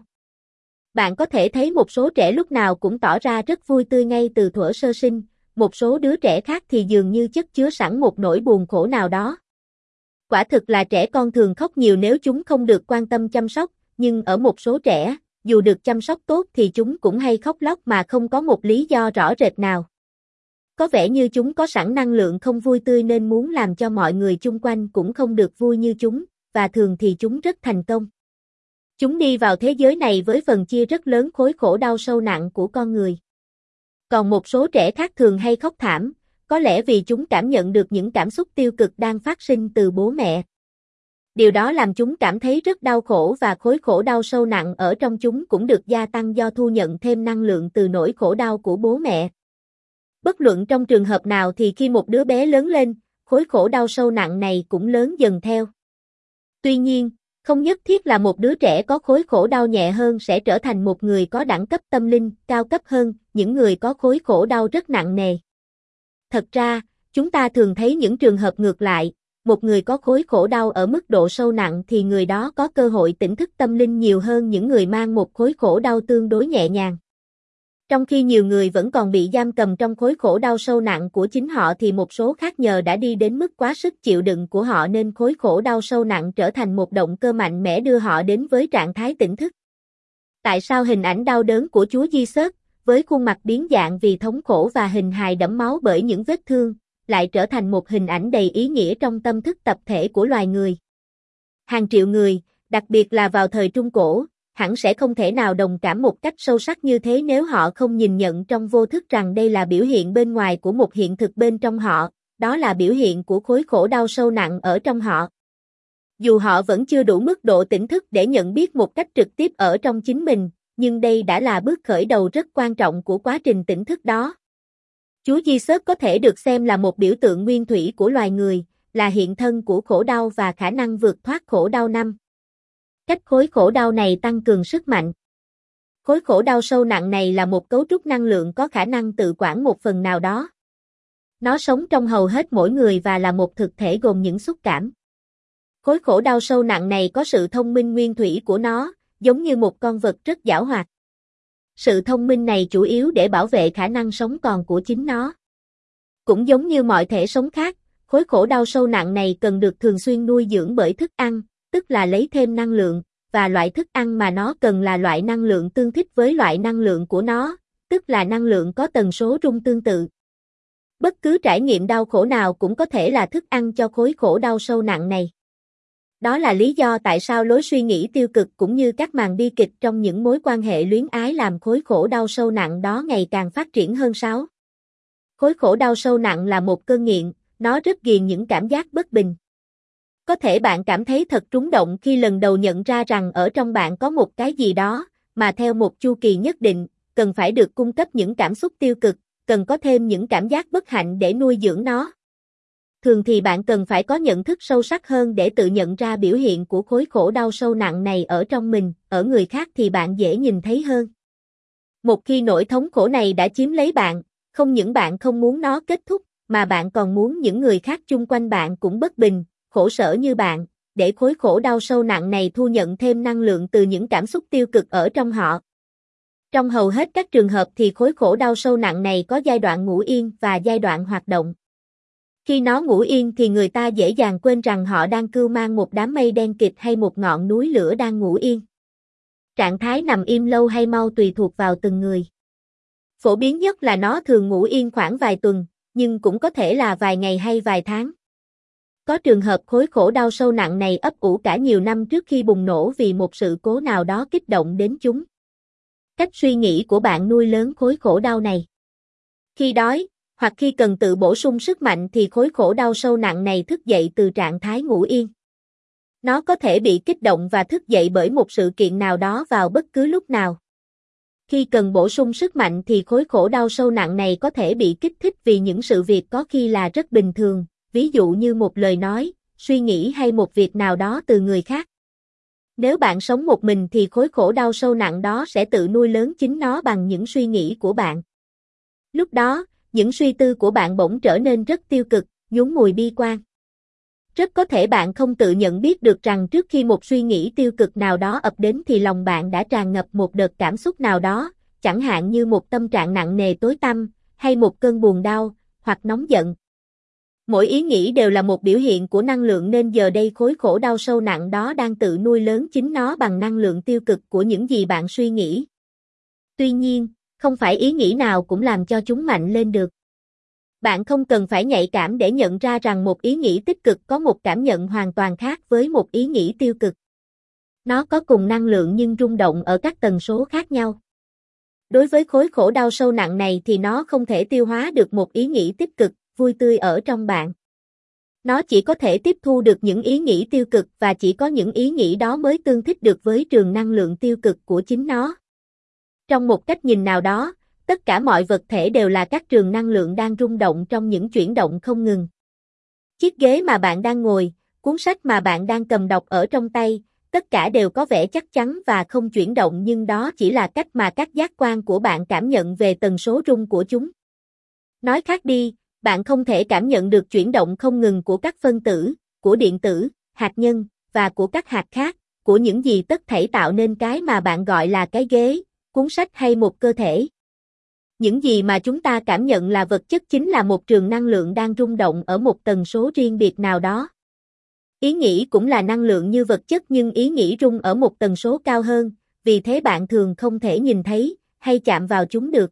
Bạn có thể thấy một số trẻ lúc nào cũng tỏ ra rất vui tươi ngay từ thuở sơ sinh, một số đứa trẻ khác thì dường như chất chứa sẵn một nỗi buồn khổ nào đó. Quả thực là trẻ con thường khóc nhiều nếu chúng không được quan tâm chăm sóc, nhưng ở một số trẻ, dù được chăm sóc tốt thì chúng cũng hay khóc lóc mà không có một lý do rõ rệt nào. Có vẻ như chúng có sẵn năng lượng không vui tươi nên muốn làm cho mọi người chung quanh cũng không được vui như chúng, và thường thì chúng rất thành công. Chúng đi vào thế giới này với phần chia rất lớn khối khổ đau sâu nặng của con người. Còn một số trẻ khác thường hay khóc thảm, có lẽ vì chúng cảm nhận được những cảm xúc tiêu cực đang phát sinh từ bố mẹ. Điều đó làm chúng cảm thấy rất đau khổ và khối khổ đau sâu nặng ở trong chúng cũng được gia tăng do thu nhận thêm năng lượng từ nỗi khổ đau của bố mẹ. Bất luận trong trường hợp nào thì khi một đứa bé lớn lên, khối khổ đau sâu nặng này cũng lớn dần theo. Tuy nhiên, Không nhất thiết là một đứa trẻ có khối khổ đau nhẹ hơn sẽ trở thành một người có đẳng cấp tâm linh cao cấp hơn, những người có khối khổ đau rất nặng nề. Thật ra, chúng ta thường thấy những trường hợp ngược lại, một người có khối khổ đau ở mức độ sâu nặng thì người đó có cơ hội tỉnh thức tâm linh nhiều hơn những người mang một khối khổ đau tương đối nhẹ nhàng. Trong khi nhiều người vẫn còn bị giam cầm trong khối khổ đau sâu nặng của chính họ thì một số khác nhờ đã đi đến mức quá sức chịu đựng của họ nên khối khổ đau sâu nặng trở thành một động cơ mạnh mẽ đưa họ đến với trạng thái tỉnh thức. Tại sao hình ảnh đau đớn của Chúa Giêsu, với khuôn mặt biến dạng vì thống khổ và hình hài đẫm máu bởi những vết thương, lại trở thành một hình ảnh đầy ý nghĩa trong tâm thức tập thể của loài người? Hàng triệu người, đặc biệt là vào thời Trung Cổ, hẳn sẽ không thể nào đồng cảm một cách sâu sắc như thế nếu họ không nhìn nhận trong vô thức rằng đây là biểu hiện bên ngoài của một hiện thực bên trong họ, đó là biểu hiện của khối khổ đau sâu nặng ở trong họ. Dù họ vẫn chưa đủ mức độ tỉnh thức để nhận biết một cách trực tiếp ở trong chính mình, nhưng đây đã là bước khởi đầu rất quan trọng của quá trình tỉnh thức đó. Chúa Giêsu có thể được xem là một biểu tượng nguyên thủy của loài người, là hiện thân của khổ đau và khả năng vượt thoát khổ đau năm. Cách khối khổ đau này tăng cường sức mạnh. Khối khổ đau sâu nặng này là một cấu trúc năng lượng có khả năng tự quản một phần nào đó. Nó sống trong hầu hết mỗi người và là một thực thể gồm những xúc cảm. Khối khổ đau sâu nặng này có sự thông minh nguyên thủy của nó, giống như một con vật rất giảo hoạt. Sự thông minh này chủ yếu để bảo vệ khả năng sống còn của chính nó. Cũng giống như mọi thể sống khác, khối khổ đau sâu nặng này cần được thường xuyên nuôi dưỡng bởi thức ăn, tức là lấy thêm năng lượng, và loại thức ăn mà nó cần là loại năng lượng tương thích với loại năng lượng của nó, tức là năng lượng có tần số rung tương tự. Bất cứ trải nghiệm đau khổ nào cũng có thể là thức ăn cho khối khổ đau sâu nặng này. Đó là lý do tại sao lối suy nghĩ tiêu cực cũng như các màn bi kịch trong những mối quan hệ luyến ái làm khối khổ đau sâu nặng đó ngày càng phát triển hơn sáu. Khối khổ đau sâu nặng là một cơn nghiện, nó rất ghiền những cảm giác bất bình. Có thể bạn cảm thấy thật rung động khi lần đầu nhận ra rằng ở trong bạn có một cái gì đó, mà theo một chu kỳ nhất định, cần phải được cung cấp những cảm xúc tiêu cực, cần có thêm những cảm giác bất hạnh để nuôi dưỡng nó. Thường thì bạn cần phải có nhận thức sâu sắc hơn để tự nhận ra biểu hiện của khối khổ đau sâu nặng này ở trong mình, ở người khác thì bạn dễ nhìn thấy hơn. Một khi nỗi thống khổ này đã chiếm lấy bạn, không những bạn không muốn nó kết thúc, mà bạn còn muốn những người khác chung quanh bạn cũng bất bình, khổ sở như bạn, để khối khổ đau sâu nặng này thu nhận thêm năng lượng từ những cảm xúc tiêu cực ở trong họ. Trong hầu hết các trường hợp thì khối khổ đau sâu nặng này có giai đoạn ngủ yên và giai đoạn hoạt động. Khi nó ngủ yên thì người ta dễ dàng quên rằng họ đang cưu mang một đám mây đen kịt hay một ngọn núi lửa đang ngủ yên. Trạng thái nằm im lâu hay mau tùy thuộc vào từng người. Phổ biến nhất là nó thường ngủ yên khoảng vài tuần, nhưng cũng có thể là vài ngày hay vài tháng. Có trường hợp khối khổ đau sâu nặng này ấp ủ cả nhiều năm trước khi bùng nổ vì một sự cố nào đó kích động đến chúng. Cách suy nghĩ của bạn nuôi lớn khối khổ đau này. Khi đói, hoặc khi cần tự bổ sung sức mạnh thì khối khổ đau sâu nặng này thức dậy từ trạng thái ngủ yên. Nó có thể bị kích động và thức dậy bởi một sự kiện nào đó vào bất cứ lúc nào. Khi cần bổ sung sức mạnh thì khối khổ đau sâu nặng này có thể bị kích thích vì những sự việc có khi là rất bình thường, ví dụ như một lời nói, suy nghĩ hay một việc nào đó từ người khác. Nếu bạn sống một mình thì khối khổ đau sâu nặng đó sẽ tự nuôi lớn chính nó bằng những suy nghĩ của bạn. Lúc đó, những suy tư của bạn bỗng trở nên rất tiêu cực, nhún mùi bi quan. Rất có thể bạn không tự nhận biết được rằng trước khi một suy nghĩ tiêu cực nào đó ập đến thì lòng bạn đã tràn ngập một đợt cảm xúc nào đó, chẳng hạn như một tâm trạng nặng nề tối tăm, hay một cơn buồn đau, hoặc nóng giận. Mỗi ý nghĩ đều là một biểu hiện của năng lượng nên giờ đây khối khổ đau sâu nặng đó đang tự nuôi lớn chính nó bằng năng lượng tiêu cực của những gì bạn suy nghĩ. Tuy nhiên, không phải ý nghĩ nào cũng làm cho chúng mạnh lên được. Bạn không cần phải nhạy cảm để nhận ra rằng một ý nghĩ tích cực có một cảm nhận hoàn toàn khác với một ý nghĩ tiêu cực. Nó có cùng năng lượng nhưng rung động ở các tần số khác nhau. Đối với khối khổ đau sâu nặng này thì nó không thể tiêu hóa được một ý nghĩ tích cực, vui tươi ở trong bạn. Nó chỉ có thể tiếp thu được những ý nghĩ tiêu cực và chỉ có những ý nghĩ đó mới tương thích được với trường năng lượng tiêu cực của chính nó. Trong một cách nhìn nào đó, tất cả mọi vật thể đều là các trường năng lượng đang rung động trong những chuyển động không ngừng. Chiếc ghế mà bạn đang ngồi, cuốn sách mà bạn đang cầm đọc ở trong tay, tất cả đều có vẻ chắc chắn và không chuyển động nhưng đó chỉ là cách mà các giác quan của bạn cảm nhận về tần số rung của chúng. Nói khác đi, bạn không thể cảm nhận được chuyển động không ngừng của các phân tử, của điện tử, hạt nhân, và của các hạt khác, của những gì tất thảy tạo nên cái mà bạn gọi là cái ghế, cuốn sách hay một cơ thể. Những gì mà chúng ta cảm nhận là vật chất chính là một trường năng lượng đang rung động ở một tần số riêng biệt nào đó. Ý nghĩ cũng là năng lượng như vật chất nhưng ý nghĩ rung ở một tần số cao hơn, vì thế bạn thường không thể nhìn thấy hay chạm vào chúng được.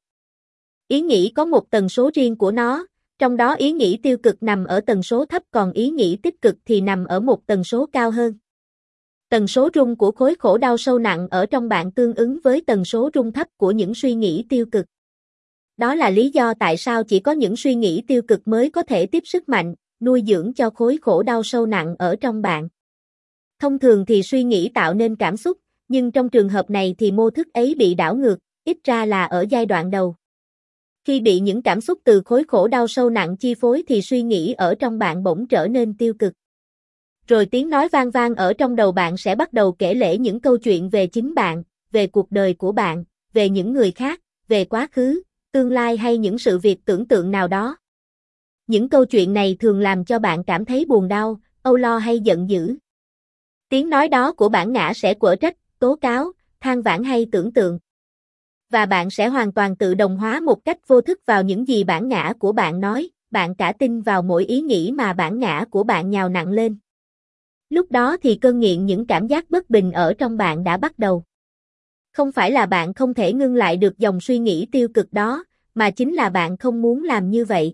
Ý nghĩ có một tần số riêng của nó, trong đó ý nghĩ tiêu cực nằm ở tần số thấp còn ý nghĩ tích cực thì nằm ở một tần số cao hơn. Tần số rung của khối khổ đau sâu nặng ở trong bạn tương ứng với tần số rung thấp của những suy nghĩ tiêu cực. Đó là lý do tại sao chỉ có những suy nghĩ tiêu cực mới có thể tiếp sức mạnh, nuôi dưỡng cho khối khổ đau sâu nặng ở trong bạn. Thông thường thì suy nghĩ tạo nên cảm xúc, nhưng trong trường hợp này thì mô thức ấy bị đảo ngược, ít ra là ở giai đoạn đầu. Khi bị những cảm xúc từ khối khổ đau sâu nặng chi phối thì suy nghĩ ở trong bạn bỗng trở nên tiêu cực. Rồi tiếng nói vang vang ở trong đầu bạn sẽ bắt đầu kể lể những câu chuyện về chính bạn, về cuộc đời của bạn, về những người khác, về quá khứ, tương lai hay những sự việc tưởng tượng nào đó. Những câu chuyện này thường làm cho bạn cảm thấy buồn đau, âu lo hay giận dữ. Tiếng nói đó của bản ngã sẽ quở trách, tố cáo, than vãn hay tưởng tượng. Và bạn sẽ hoàn toàn tự đồng hóa một cách vô thức vào những gì bản ngã của bạn nói, bạn cả tin vào mỗi ý nghĩ mà bản ngã của bạn nhào nặng lên. Lúc đó thì cơn nghiện những cảm giác bất bình ở trong bạn đã bắt đầu. Không phải là bạn không thể ngưng lại được dòng suy nghĩ tiêu cực đó, mà chính là bạn không muốn làm như vậy.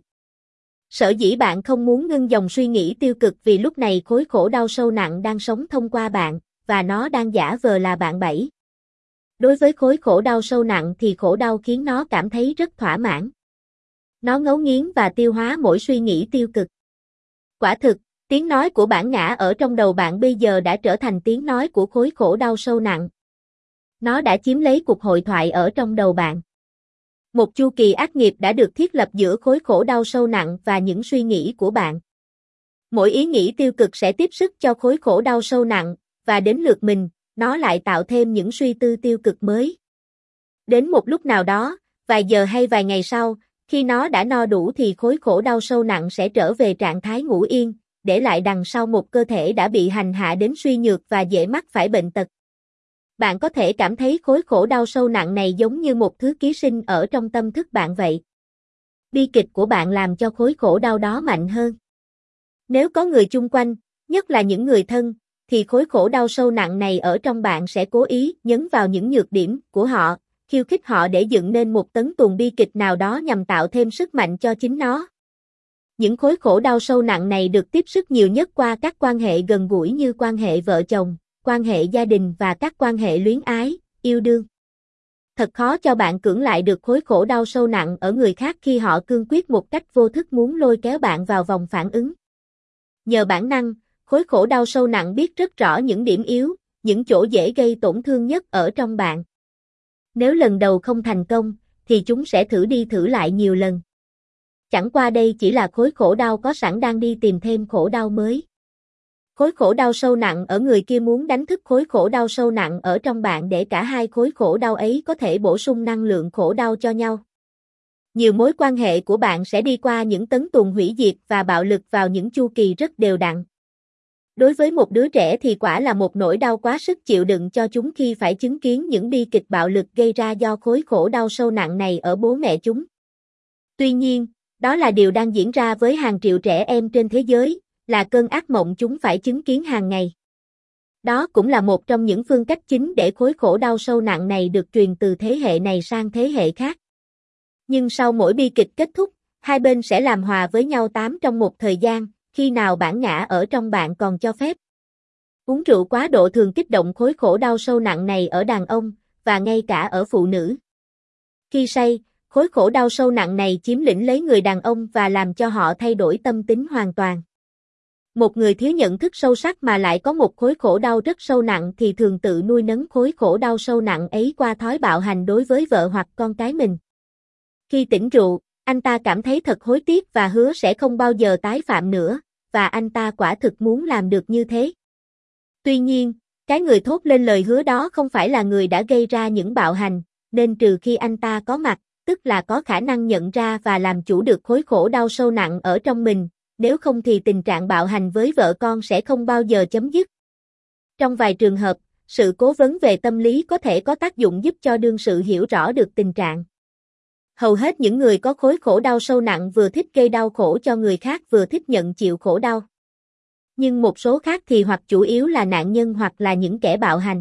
Sở dĩ bạn không muốn ngưng dòng suy nghĩ tiêu cực vì lúc này khối khổ đau sâu nặng đang sống thông qua bạn, và nó đang giả vờ là bạn bẫy. Đối với khối khổ đau sâu nặng thì khổ đau khiến nó cảm thấy rất thỏa mãn. Nó ngấu nghiến và tiêu hóa mỗi suy nghĩ tiêu cực. Quả thực, tiếng nói của bản ngã ở trong đầu bạn bây giờ đã trở thành tiếng nói của khối khổ đau sâu nặng. Nó đã chiếm lấy cuộc hội thoại ở trong đầu bạn. Một chu kỳ ác nghiệp đã được thiết lập giữa khối khổ đau sâu nặng và những suy nghĩ của bạn. Mỗi ý nghĩ tiêu cực sẽ tiếp sức cho khối khổ đau sâu nặng, và đến lượt mình, nó lại tạo thêm những suy tư tiêu cực mới. Đến một lúc nào đó, vài giờ hay vài ngày sau, khi nó đã no đủ thì khối khổ đau sâu nặng sẽ trở về trạng thái ngủ yên, để lại đằng sau một cơ thể đã bị hành hạ đến suy nhược và dễ mắc phải bệnh tật. Bạn có thể cảm thấy khối khổ đau sâu nặng này giống như một thứ ký sinh ở trong tâm thức bạn vậy. Bi kịch của bạn làm cho khối khổ đau đó mạnh hơn. Nếu có người chung quanh, nhất là những người thân, thì khối khổ đau sâu nặng này ở trong bạn sẽ cố ý nhấn vào những nhược điểm của họ, khiêu khích họ để dựng nên một tấn tuồng bi kịch nào đó nhằm tạo thêm sức mạnh cho chính nó. Những khối khổ đau sâu nặng này được tiếp sức nhiều nhất qua các quan hệ gần gũi như quan hệ vợ chồng, quan hệ gia đình và các quan hệ luyến ái, yêu đương. Thật khó cho bạn cưỡng lại được khối khổ đau sâu nặng ở người khác khi họ cương quyết một cách vô thức muốn lôi kéo bạn vào vòng phản ứng. Nhờ bản năng, khối khổ đau sâu nặng biết rất rõ những điểm yếu, những chỗ dễ gây tổn thương nhất ở trong bạn. Nếu lần đầu không thành công, thì chúng sẽ thử đi thử lại nhiều lần. Chẳng qua đây chỉ là khối khổ đau có sẵn đang đi tìm thêm khổ đau mới. Khối khổ đau sâu nặng ở người kia muốn đánh thức khối khổ đau sâu nặng ở trong bạn để cả hai khối khổ đau ấy có thể bổ sung năng lượng khổ đau cho nhau. Nhiều mối quan hệ của bạn sẽ đi qua những tấn tuồng hủy diệt và bạo lực vào những chu kỳ rất đều đặn. Đối với một đứa trẻ thì quả là một nỗi đau quá sức chịu đựng cho chúng khi phải chứng kiến những bi kịch bạo lực gây ra do khối khổ đau sâu nặng này ở bố mẹ chúng. Tuy nhiên, đó là điều đang diễn ra với hàng triệu trẻ em trên thế giới, là cơn ác mộng chúng phải chứng kiến hàng ngày. Đó cũng là một trong những phương cách chính để khối khổ đau sâu nặng này được truyền từ thế hệ này sang thế hệ khác. Nhưng sau mỗi bi kịch kết thúc, hai bên sẽ làm hòa với nhau tám trong một thời gian, khi nào bản ngã ở trong bạn còn cho phép. Uống rượu quá độ thường kích động khối khổ đau sâu nặng này ở đàn ông, và ngay cả ở phụ nữ. Khi say, khối khổ đau sâu nặng này chiếm lĩnh lấy người đàn ông và làm cho họ thay đổi tâm tính hoàn toàn. Một người thiếu nhận thức sâu sắc mà lại có một khối khổ đau rất sâu nặng thì thường tự nuôi nấng khối khổ đau sâu nặng ấy qua thói bạo hành đối với vợ hoặc con cái mình. Khi tỉnh rượu, anh ta cảm thấy thật hối tiếc và hứa sẽ không bao giờ tái phạm nữa, và anh ta quả thực muốn làm được như thế. Tuy nhiên, Cái người thốt lên lời hứa đó không phải là người đã gây ra những bạo hành, nên trừ khi anh ta có mặt, tức là có khả năng nhận ra và làm chủ được khối khổ đau sâu nặng ở trong mình, nếu không thì tình trạng bạo hành với vợ con sẽ không bao giờ chấm dứt. Trong vài trường hợp, sự cố vấn về tâm lý có thể có tác dụng giúp cho đương sự hiểu rõ được tình trạng. Hầu hết những người có khối khổ đau sâu nặng vừa thích gây đau khổ cho người khác vừa thích nhận chịu khổ đau. Nhưng một số khác thì hoặc chủ yếu là nạn nhân hoặc là những kẻ bạo hành.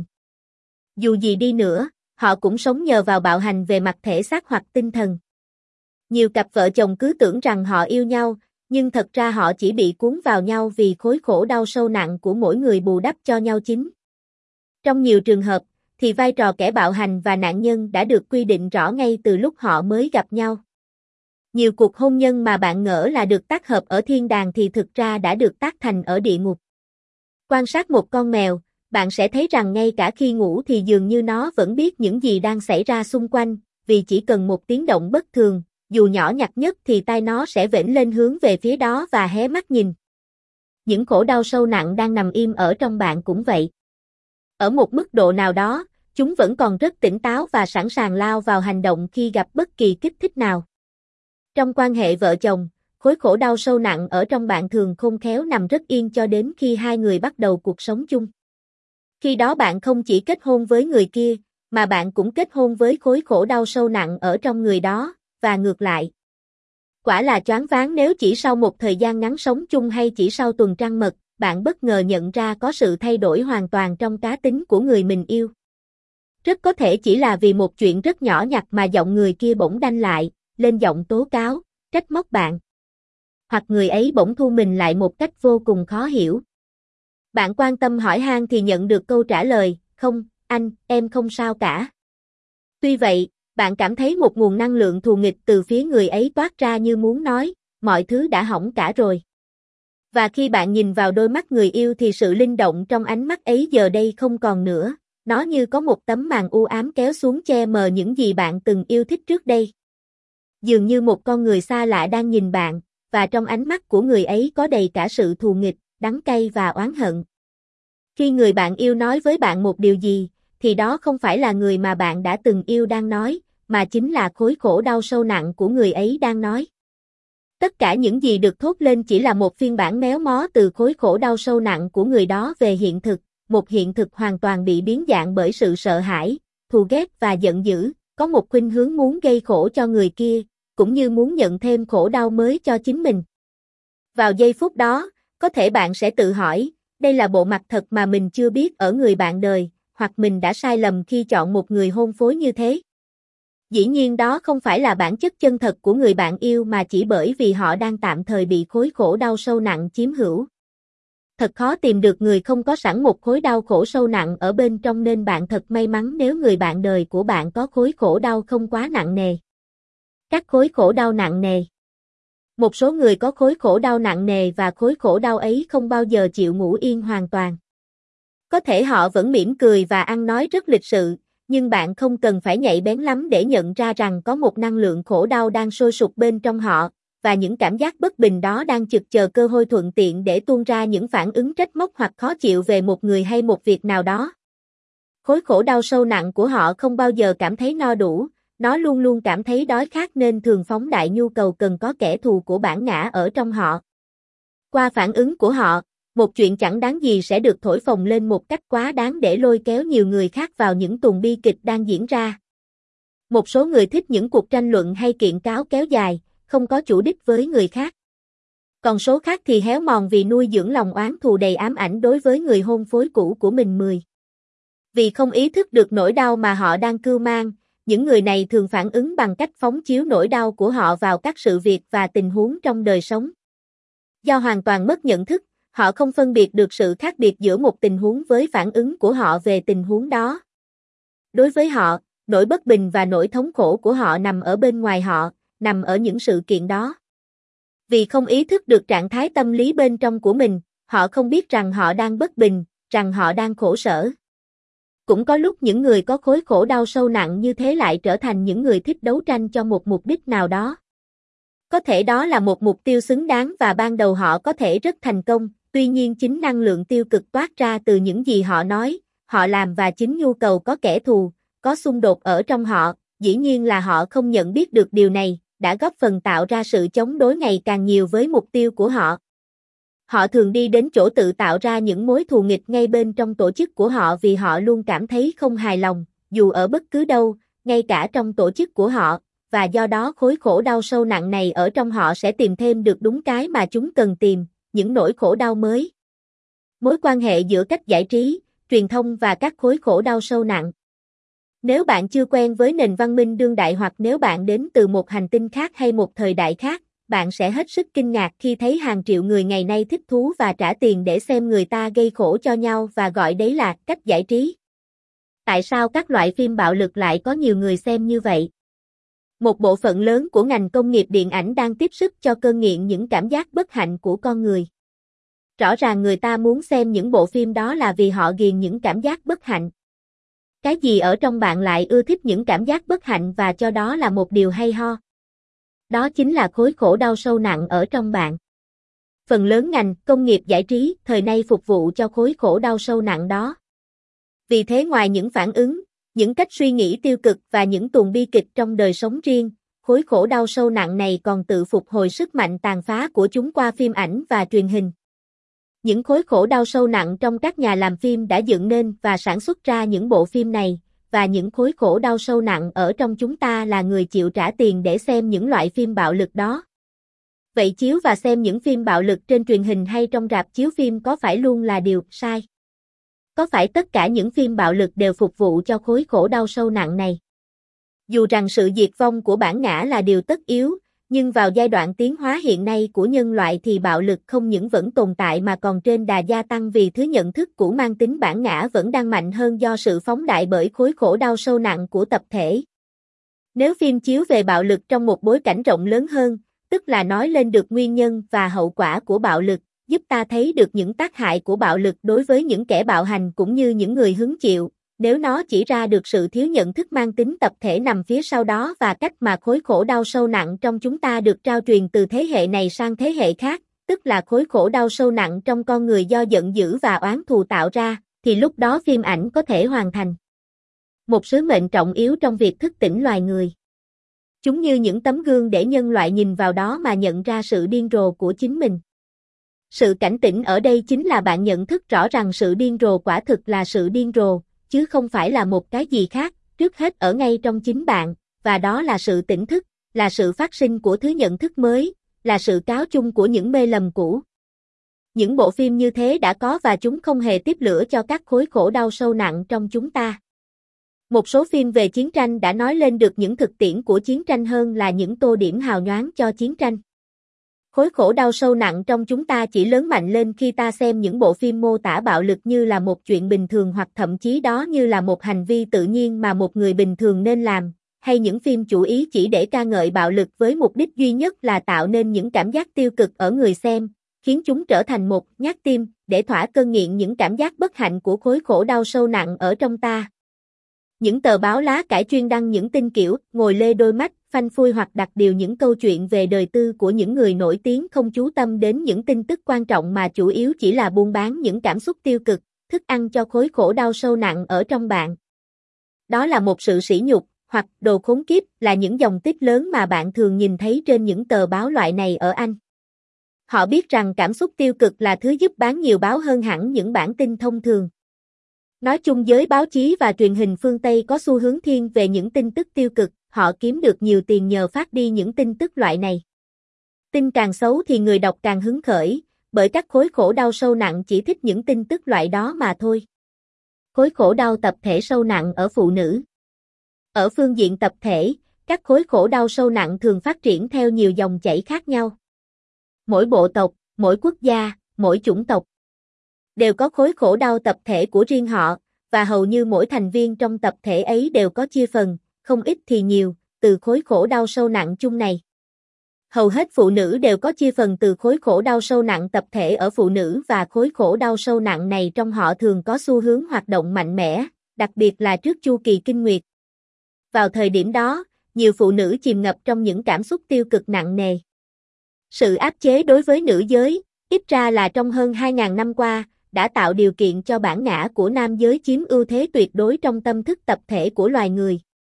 Dù gì đi nữa, họ cũng sống nhờ vào bạo hành về mặt thể xác hoặc tinh thần. Nhiều cặp vợ chồng cứ tưởng rằng họ yêu nhau, nhưng thật ra họ chỉ bị cuốn vào nhau vì khối khổ đau sâu nặng của mỗi người bù đắp cho nhau chính. Trong nhiều trường hợp, thì vai trò kẻ bạo hành và nạn nhân đã được quy định rõ ngay từ lúc họ mới gặp nhau. Nhiều cuộc hôn nhân mà bạn ngỡ là được tác hợp ở thiên đàng thì thực ra đã được tác thành ở địa ngục. Quan sát một con mèo, bạn sẽ thấy rằng ngay cả khi ngủ thì dường như nó vẫn biết những gì đang xảy ra xung quanh, vì chỉ cần một tiếng động bất thường, dù nhỏ nhặt nhất thì tai nó sẽ vểnh lên hướng về phía đó và hé mắt nhìn. Những khổ đau sâu nặng đang nằm im ở trong bạn cũng vậy. Ở một mức độ nào đó, chúng vẫn còn rất tỉnh táo và sẵn sàng lao vào hành động khi gặp bất kỳ kích thích nào. Trong quan hệ vợ chồng, khối khổ đau sâu nặng ở trong bạn thường khôn khéo nằm rất yên cho đến khi hai người bắt đầu cuộc sống chung. Khi đó bạn không chỉ kết hôn với người kia, mà bạn cũng kết hôn với khối khổ đau sâu nặng ở trong người đó, và ngược lại. Quả là choáng váng nếu chỉ sau một thời gian ngắn sống chung hay chỉ sau tuần trăng mật, bạn bất ngờ nhận ra có sự thay đổi hoàn toàn trong cá tính của người mình yêu. Rất có thể chỉ là vì một chuyện rất nhỏ nhặt mà giọng người kia bỗng đanh lại, lên giọng tố cáo, trách móc bạn. Hoặc người ấy bỗng thu mình lại một cách vô cùng khó hiểu. Bạn quan tâm hỏi han thì nhận được câu trả lời, không, anh, em không sao cả. Tuy vậy, bạn cảm thấy một nguồn năng lượng thù nghịch từ phía người ấy toát ra như muốn nói, mọi thứ đã hỏng cả rồi. Và khi bạn nhìn vào đôi mắt người yêu thì sự linh động trong ánh mắt ấy giờ đây không còn nữa, nó như có một tấm màn u ám kéo xuống che mờ những gì bạn từng yêu thích trước đây. Dường như một con người xa lạ đang nhìn bạn, và trong ánh mắt của người ấy có đầy cả sự thù nghịch, đắng cay và oán hận. Khi người bạn yêu nói với bạn một điều gì, thì đó không phải là người mà bạn đã từng yêu đang nói, mà chính là khối khổ đau sâu nặng của người ấy đang nói. Tất cả những gì được thốt lên chỉ là một phiên bản méo mó từ khối khổ đau sâu nặng của người đó về hiện thực, một hiện thực hoàn toàn bị biến dạng bởi sự sợ hãi, thù ghét và giận dữ, có một khuynh hướng muốn gây khổ cho người kia, cũng như muốn nhận thêm khổ đau mới cho chính mình. Vào giây phút đó, có thể bạn sẽ tự hỏi, đây là bộ mặt thật mà mình chưa biết ở người bạn đời, hoặc mình đã sai lầm khi chọn một người hôn phối như thế. Dĩ nhiên đó không phải là bản chất chân thật của người bạn yêu mà chỉ bởi vì họ đang tạm thời bị khối khổ đau sâu nặng chiếm hữu. Thật khó tìm được người không có sẵn một khối đau khổ sâu nặng ở bên trong nên bạn thật may mắn nếu người bạn đời của bạn có khối khổ đau không quá nặng nề. Các khối khổ đau nặng nề. Một số người có khối khổ đau nặng nề và khối khổ đau ấy không bao giờ chịu ngủ yên hoàn toàn. Có thể họ vẫn mỉm cười và ăn nói rất lịch sự, nhưng bạn không cần phải nhạy bén lắm để nhận ra rằng có một năng lượng khổ đau đang sôi sục bên trong họ, và những cảm giác bất bình đó đang chực chờ cơ hội thuận tiện để tuôn ra những phản ứng trách móc hoặc khó chịu về một người hay một việc nào đó. Khối khổ đau sâu nặng của họ không bao giờ cảm thấy no đủ, nó luôn luôn cảm thấy đói khát nên thường phóng đại nhu cầu cần có kẻ thù của bản ngã ở trong họ. Qua phản ứng của họ, một chuyện chẳng đáng gì sẽ được thổi phồng lên một cách quá đáng để lôi kéo nhiều người khác vào những tuần bi kịch đang diễn ra. Một số người thích những cuộc tranh luận hay kiện cáo kéo dài, không có chủ đích với người khác. Còn số khác thì héo mòn vì nuôi dưỡng lòng oán thù đầy ám ảnh đối với người hôn phối cũ của mình mười. Vì không ý thức được nỗi đau mà họ đang cưu mang, những người này thường phản ứng bằng cách phóng chiếu nỗi đau của họ vào các sự việc và tình huống trong đời sống. Do hoàn toàn mất nhận thức, họ không phân biệt được sự khác biệt giữa một tình huống với phản ứng của họ về tình huống đó. Đối với họ, nỗi bất bình và nỗi thống khổ của họ nằm ở bên ngoài họ, nằm ở những sự kiện đó. Vì không ý thức được trạng thái tâm lý bên trong của mình, họ không biết rằng họ đang bất bình, rằng họ đang khổ sở. Cũng có lúc những người có khối khổ đau sâu nặng như thế lại trở thành những người thích đấu tranh cho một mục đích nào đó. Có thể đó là một mục tiêu xứng đáng và ban đầu họ có thể rất thành công, tuy nhiên chính năng lượng tiêu cực toát ra từ những gì họ nói, họ làm và chính nhu cầu có kẻ thù, có xung đột ở trong họ, dĩ nhiên là họ không nhận biết được điều này, đã góp phần tạo ra sự chống đối ngày càng nhiều với mục tiêu của họ. Họ thường đi đến chỗ tự tạo ra những mối thù nghịch ngay bên trong tổ chức của họ vì họ luôn cảm thấy không hài lòng, dù ở bất cứ đâu, ngay cả trong tổ chức của họ, và do đó khối khổ đau sâu nặng này ở trong họ sẽ tìm thêm được đúng cái mà chúng cần tìm, những nỗi khổ đau mới. Mối quan hệ giữa cách giải trí, truyền thông và các khối khổ đau sâu nặng. Nếu bạn chưa quen với nền văn minh đương đại hoặc nếu bạn đến từ một hành tinh khác hay một thời đại khác, bạn sẽ hết sức kinh ngạc khi thấy hàng triệu người ngày nay thích thú và trả tiền để xem người ta gây khổ cho nhau và gọi đấy là cách giải trí. Tại sao các loại phim bạo lực lại có nhiều người xem như vậy? Một bộ phận lớn của ngành công nghiệp điện ảnh đang tiếp sức cho cơn nghiện những cảm giác bất hạnh của con người. Rõ ràng người ta muốn xem những bộ phim đó là vì họ ghiền những cảm giác bất hạnh. Cái gì ở trong bạn lại ưa thích những cảm giác bất hạnh và cho đó là một điều hay ho? Đó chính là khối khổ đau sâu nặng ở trong bạn. Phần lớn ngành công nghiệp giải trí thời nay phục vụ cho khối khổ đau sâu nặng đó. Vì thế ngoài những phản ứng, những cách suy nghĩ tiêu cực và những tuồng bi kịch trong đời sống riêng, khối khổ đau sâu nặng này còn tự phục hồi sức mạnh tàn phá của chúng qua phim ảnh và truyền hình. Những khối khổ đau sâu nặng trong các nhà làm phim đã dựng nên và sản xuất ra những bộ phim này, và những khối khổ đau sâu nặng ở trong chúng ta là người chịu trả tiền để xem những loại phim bạo lực đó. Vậy chiếu và xem những phim bạo lực trên truyền hình hay trong rạp chiếu phim có phải luôn là điều sai? Có phải tất cả những phim bạo lực đều phục vụ cho khối khổ đau sâu nặng này? Dù rằng sự diệt vong của bản ngã là điều tất yếu, nhưng vào giai đoạn tiến hóa hiện nay của nhân loại thì bạo lực không những vẫn tồn tại mà còn trên đà gia tăng vì thứ nhận thức cũ mang tính bản ngã vẫn đang mạnh hơn do sự phóng đại bởi khối khổ đau sâu nặng của tập thể. Nếu phim chiếu về bạo lực trong một bối cảnh rộng lớn hơn, tức là nói lên được nguyên nhân và hậu quả của bạo lực, giúp ta thấy được những tác hại của bạo lực đối với những kẻ bạo hành cũng như những người hứng chịu. Nếu nó chỉ ra được sự thiếu nhận thức mang tính tập thể nằm phía sau đó và cách mà khối khổ đau sâu nặng trong chúng ta được trao truyền từ thế hệ này sang thế hệ khác, tức là khối khổ đau sâu nặng trong con người do giận dữ và oán thù tạo ra, thì lúc đó phim ảnh có thể hoàn thành một sứ mệnh trọng yếu trong việc thức tỉnh loài người. Chúng như những tấm gương để nhân loại nhìn vào đó mà nhận ra sự điên rồ của chính mình. Sự cảnh tỉnh ở đây chính là bạn nhận thức rõ rằng sự điên rồ quả thực là sự điên rồ, chứ không phải là một cái gì khác, trước hết ở ngay trong chính bạn, và đó là sự tỉnh thức, là sự phát sinh của thứ nhận thức mới, là sự cáo chung của những mê lầm cũ. Những bộ phim như thế đã có và chúng không hề tiếp lửa cho các khối khổ đau sâu nặng trong chúng ta. Một số phim về chiến tranh đã nói lên được những thực tiễn của chiến tranh hơn là những tô điểm hào nhoáng cho chiến tranh. Khối khổ đau sâu nặng trong chúng ta chỉ lớn mạnh lên khi ta xem những bộ phim mô tả bạo lực như là một chuyện bình thường hoặc thậm chí đó như là một hành vi tự nhiên mà một người bình thường nên làm, hay những phim chủ ý chỉ để ca ngợi bạo lực với mục đích duy nhất là tạo nên những cảm giác tiêu cực ở người xem, khiến chúng trở thành một nhát tim để thỏa cơn nghiện những cảm giác bất hạnh của khối khổ đau sâu nặng ở trong ta. Những tờ báo lá cải chuyên đăng những tin kiểu ngồi lê đôi mắt, phanh phui hoặc đặt điều những câu chuyện về đời tư của những người nổi tiếng không chú tâm đến những tin tức quan trọng mà chủ yếu chỉ là buôn bán những cảm xúc tiêu cực, thức ăn cho khối khổ đau sâu nặng ở trong bạn. Đó là một sự sỉ nhục, hoặc đồ khốn kiếp là những dòng tích lớn mà bạn thường nhìn thấy trên những tờ báo loại này ở Anh. Họ biết rằng cảm xúc tiêu cực là thứ giúp bán nhiều báo hơn hẳn những bản tin thông thường. Nói chung giới báo chí và truyền hình phương Tây có xu hướng thiên về những tin tức tiêu cực, họ kiếm được nhiều tiền nhờ phát đi những tin tức loại này. Tin càng xấu thì người đọc càng hứng khởi, bởi các khối khổ đau sâu nặng chỉ thích những tin tức loại đó mà thôi. Khối khổ đau tập thể sâu nặng ở phụ nữ. Ở phương diện tập thể, các khối khổ đau sâu nặng thường phát triển theo nhiều dòng chảy khác nhau. Mỗi bộ tộc, mỗi quốc gia, mỗi chủng tộc đều có khối khổ đau tập thể của riêng họ, và hầu như mỗi thành viên trong tập thể ấy đều có chia phần, không ít thì nhiều, từ khối khổ đau sâu nặng chung này. Hầu hết phụ nữ đều có chia phần từ khối khổ đau sâu nặng tập thể ở phụ nữ và khối khổ đau sâu nặng này trong họ thường có xu hướng hoạt động mạnh mẽ, đặc biệt là trước chu kỳ kinh nguyệt. Vào thời điểm đó, nhiều phụ nữ chìm ngập trong những cảm xúc tiêu cực nặng nề. Sự áp chế đối với nữ giới, ít ra là trong hơn hai nghìn năm qua, đã tạo điều kiện cho bản ngã của nam giới chiếm ưu thế tuyệt đối trong tâm thức tập thể của loài người.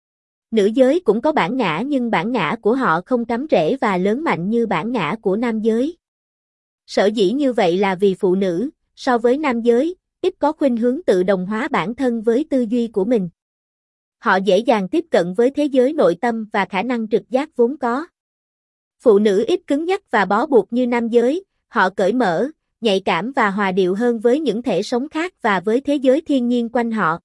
Nữ giới cũng có bản ngã nhưng bản ngã của họ không cắm rễ và lớn mạnh như bản ngã của nam giới. Sở dĩ như vậy là vì phụ nữ, so với nam giới, ít có khuynh hướng tự đồng hóa bản thân với tư duy của mình. Họ dễ dàng tiếp cận với thế giới nội tâm và khả năng trực giác vốn có. Phụ nữ ít cứng nhắc và bó buộc như nam giới, họ cởi mở, nhạy cảm và hòa điệu hơn với những thể sống khác và với thế giới thiên nhiên quanh họ.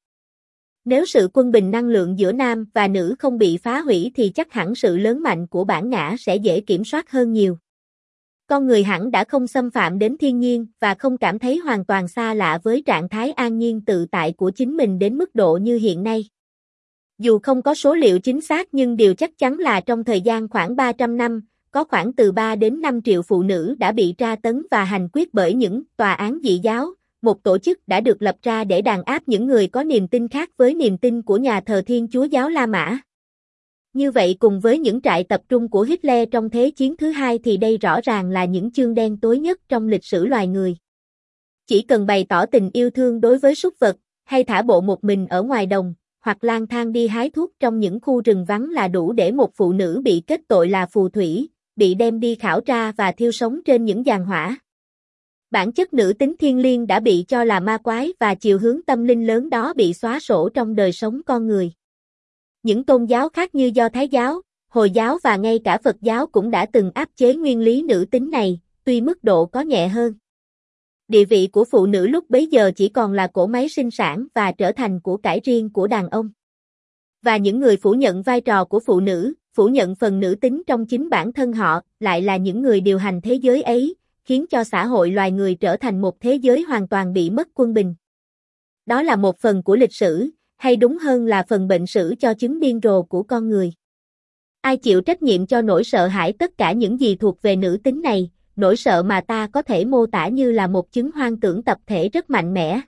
Nếu sự quân bình năng lượng giữa nam và nữ không bị phá hủy thì chắc hẳn sự lớn mạnh của bản ngã sẽ dễ kiểm soát hơn nhiều. Con người hẳn đã không xâm phạm đến thiên nhiên và không cảm thấy hoàn toàn xa lạ với trạng thái an nhiên tự tại của chính mình đến mức độ như hiện nay. Dù không có số liệu chính xác nhưng điều chắc chắn là trong thời gian khoảng ba trăm năm, có khoảng từ ba đến năm triệu phụ nữ đã bị tra tấn và hành quyết bởi những tòa án dị giáo, một tổ chức đã được lập ra để đàn áp những người có niềm tin khác với niềm tin của nhà thờ Thiên Chúa giáo La Mã. Như vậy cùng với những trại tập trung của Hitler trong Thế chiến thứ hai thì đây rõ ràng là những chương đen tối nhất trong lịch sử loài người. Chỉ cần bày tỏ tình yêu thương đối với súc vật, hay thả bộ một mình ở ngoài đồng, hoặc lang thang đi hái thuốc trong những khu rừng vắng là đủ để một phụ nữ bị kết tội là phù thủy, bị đem đi khảo tra và thiêu sống trên những giàn hỏa. Bản chất nữ tính thiêng liêng đã bị cho là ma quái và chiều hướng tâm linh lớn đó bị xóa sổ trong đời sống con người. Những tôn giáo khác như Do Thái giáo, Hồi giáo và ngay cả Phật giáo cũng đã từng áp chế nguyên lý nữ tính này, tuy mức độ có nhẹ hơn. Địa vị của phụ nữ lúc bấy giờ chỉ còn là cỗ máy sinh sản và trở thành của cải riêng của đàn ông. Và những người phủ nhận vai trò của phụ nữ, phủ nhận phần nữ tính trong chính bản thân họ, lại là những người điều hành thế giới ấy, khiến cho xã hội loài người trở thành một thế giới hoàn toàn bị mất quân bình. Đó là một phần của lịch sử, hay đúng hơn là phần bệnh sử cho chứng điên rồ của con người. Ai chịu trách nhiệm cho nỗi sợ hãi tất cả những gì thuộc về nữ tính này, nỗi sợ mà ta có thể mô tả như là một chứng hoang tưởng tập thể rất mạnh mẽ?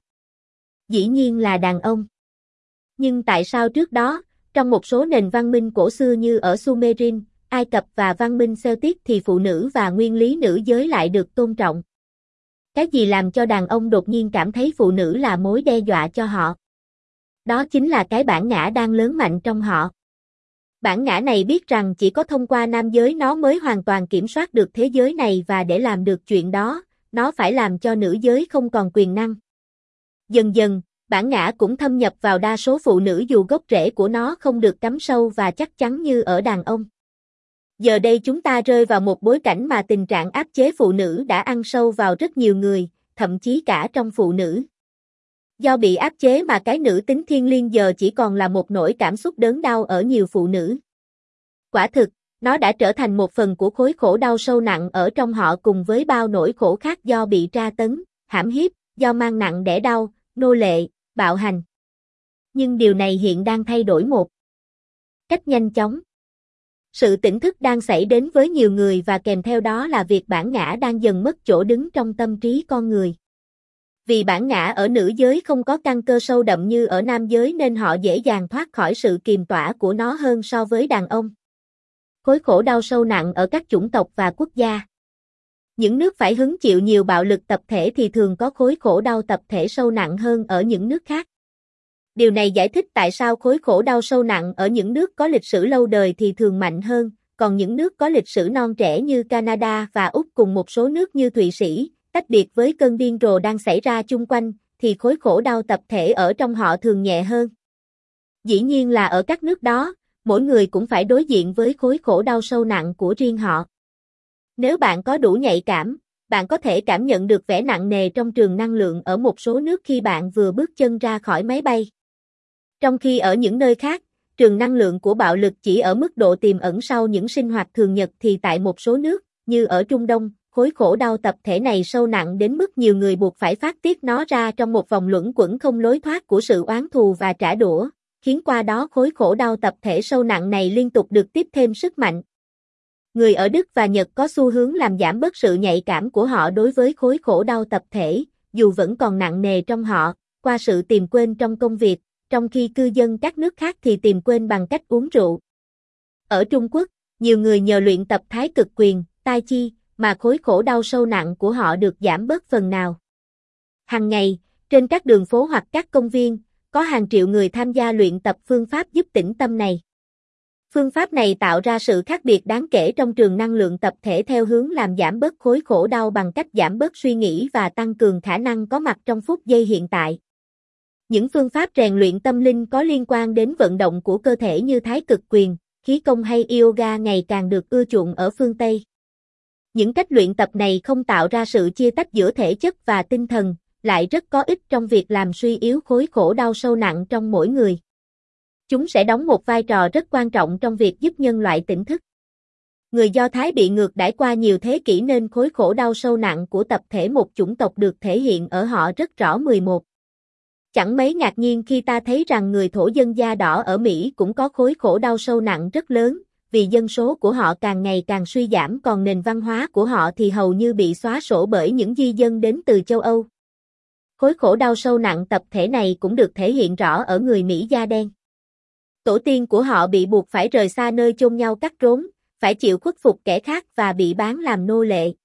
Dĩ nhiên là đàn ông. Nhưng tại sao trước đó, trong một số nền văn minh cổ xưa như ở Sumerin, Ai Cập và văn minh Celtic thì phụ nữ và nguyên lý nữ giới lại được tôn trọng? Cái gì làm cho đàn ông đột nhiên cảm thấy phụ nữ là mối đe dọa cho họ? Đó chính là cái bản ngã đang lớn mạnh trong họ. Bản ngã này biết rằng chỉ có thông qua nam giới nó mới hoàn toàn kiểm soát được thế giới này và để làm được chuyện đó, nó phải làm cho nữ giới không còn quyền năng. Dần dần, bản ngã cũng thâm nhập vào đa số phụ nữ dù gốc rễ của nó không được cắm sâu và chắc chắn như ở đàn ông. Giờ đây chúng ta rơi vào một bối cảnh mà tình trạng áp chế phụ nữ đã ăn sâu vào rất nhiều người, thậm chí cả trong phụ nữ. Do bị áp chế mà cái nữ tính thiêng liêng giờ chỉ còn là một nỗi cảm xúc đớn đau ở nhiều phụ nữ. Quả thực, nó đã trở thành một phần của khối khổ đau sâu nặng ở trong họ cùng với bao nỗi khổ khác do bị tra tấn, hãm hiếp, do mang nặng đẻ đau, nô lệ, bạo hành. Nhưng điều này hiện đang thay đổi một cách nhanh chóng. Sự tỉnh thức đang xảy đến với nhiều người và kèm theo đó là việc bản ngã đang dần mất chỗ đứng trong tâm trí con người. Vì bản ngã ở nữ giới không có căn cơ sâu đậm như ở nam giới nên họ dễ dàng thoát khỏi sự kiềm tỏa của nó hơn so với đàn ông. Khối khổ đau sâu nặng ở các chủng tộc và quốc gia. Những nước phải hứng chịu nhiều bạo lực tập thể thì thường có khối khổ đau tập thể sâu nặng hơn ở những nước khác. Điều này giải thích tại sao khối khổ đau sâu nặng ở những nước có lịch sử lâu đời thì thường mạnh hơn, còn những nước có lịch sử non trẻ như Canada và Úc cùng một số nước như Thụy Sĩ, tách biệt với cơn điên rồ đang xảy ra chung quanh, thì khối khổ đau tập thể ở trong họ thường nhẹ hơn. Dĩ nhiên là ở các nước đó, mỗi người cũng phải đối diện với khối khổ đau sâu nặng của riêng họ. Nếu bạn có đủ nhạy cảm, bạn có thể cảm nhận được vẻ nặng nề trong trường năng lượng ở một số nước khi bạn vừa bước chân ra khỏi máy bay. Trong khi ở những nơi khác, trường năng lượng của bạo lực chỉ ở mức độ tiềm ẩn sau những sinh hoạt thường nhật thì tại một số nước, như ở Trung Đông, khối khổ đau tập thể này sâu nặng đến mức nhiều người buộc phải phát tiết nó ra trong một vòng luẩn quẩn không lối thoát của sự oán thù và trả đũa, khiến qua đó khối khổ đau tập thể sâu nặng này liên tục được tiếp thêm sức mạnh. Người ở Đức và Nhật có xu hướng làm giảm bớt sự nhạy cảm của họ đối với khối khổ đau tập thể, dù vẫn còn nặng nề trong họ, qua sự tìm quên trong công việc, trong khi cư dân các nước khác thì tìm quên bằng cách uống rượu. Ở Trung Quốc, nhiều người nhờ luyện tập thái cực quyền, tai chi, mà khối khổ đau sâu nặng của họ được giảm bớt phần nào. Hàng ngày, trên các đường phố hoặc các công viên, có hàng triệu người tham gia luyện tập phương pháp giúp tĩnh tâm này. Phương pháp này tạo ra sự khác biệt đáng kể trong trường năng lượng tập thể theo hướng làm giảm bớt khối khổ đau bằng cách giảm bớt suy nghĩ và tăng cường khả năng có mặt trong phút giây hiện tại. Những phương pháp rèn luyện tâm linh có liên quan đến vận động của cơ thể như thái cực quyền, khí công hay yoga ngày càng được ưa chuộng ở phương Tây. Những cách luyện tập này không tạo ra sự chia tách giữa thể chất và tinh thần, lại rất có ích trong việc làm suy yếu khối khổ đau sâu nặng trong mỗi người. Chúng sẽ đóng một vai trò rất quan trọng trong việc giúp nhân loại tỉnh thức. Người Do Thái bị ngược đãi qua nhiều thế kỷ nên khối khổ đau sâu nặng của tập thể một chủng tộc được thể hiện ở họ rất rõ mười một. Chẳng mấy ngạc nhiên khi ta thấy rằng người thổ dân da đỏ ở Mỹ cũng có khối khổ đau sâu nặng rất lớn, vì dân số của họ càng ngày càng suy giảm còn nền văn hóa của họ thì hầu như bị xóa sổ bởi những di dân đến từ châu Âu. Khối khổ đau sâu nặng tập thể này cũng được thể hiện rõ ở người Mỹ da đen. Tổ tiên của họ bị buộc phải rời xa nơi chôn nhau cắt rốn, phải chịu khuất phục kẻ khác và bị bán làm nô lệ.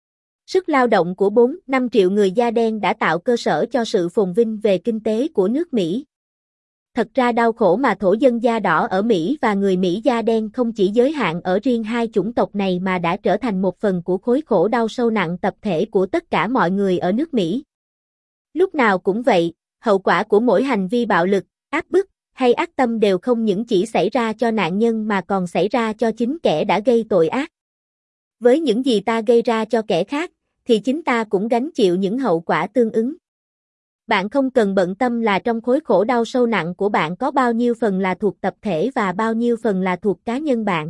Sức lao động của bốn, năm triệu người da đen đã tạo cơ sở cho sự phồn vinh về kinh tế của nước Mỹ. Thật ra đau khổ mà thổ dân da đỏ ở Mỹ và người Mỹ da đen không chỉ giới hạn ở riêng hai chủng tộc này mà đã trở thành một phần của khối khổ đau sâu nặng tập thể của tất cả mọi người ở nước Mỹ. Lúc nào cũng vậy, hậu quả của mỗi hành vi bạo lực, áp bức hay ác tâm đều không những chỉ xảy ra cho nạn nhân mà còn xảy ra cho chính kẻ đã gây tội ác. Với những gì ta gây ra cho kẻ khác, thì chính ta cũng gánh chịu những hậu quả tương ứng. Bạn không cần bận tâm là trong khối khổ đau sâu nặng của bạn có bao nhiêu phần là thuộc tập thể và bao nhiêu phần là thuộc cá nhân bạn.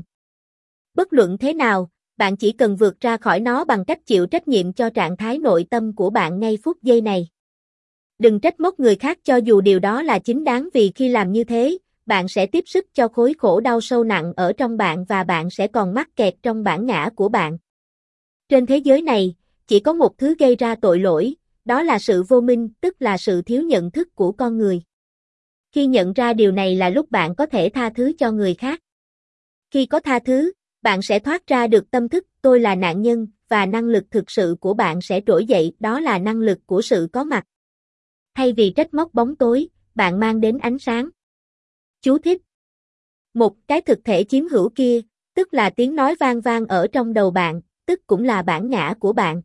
Bất luận thế nào, bạn chỉ cần vượt ra khỏi nó bằng cách chịu trách nhiệm cho trạng thái nội tâm của bạn ngay phút giây này. Đừng trách móc người khác cho dù điều đó là chính đáng, vì khi làm như thế, bạn sẽ tiếp sức cho khối khổ đau sâu nặng ở trong bạn và bạn sẽ còn mắc kẹt trong bản ngã của bạn. Trên thế giới này, chỉ có một thứ gây ra tội lỗi, đó là sự vô minh, tức là sự thiếu nhận thức của con người. Khi nhận ra điều này là lúc bạn có thể tha thứ cho người khác. Khi có tha thứ, bạn sẽ thoát ra được tâm thức tôi là nạn nhân và năng lực thực sự của bạn sẽ trỗi dậy, đó là năng lực của sự có mặt. Thay vì trách móc bóng tối, bạn mang đến ánh sáng. Chú thích. Một cái thực thể chiếm hữu kia, tức là tiếng nói vang vang ở trong đầu bạn, tức cũng là bản ngã của bạn.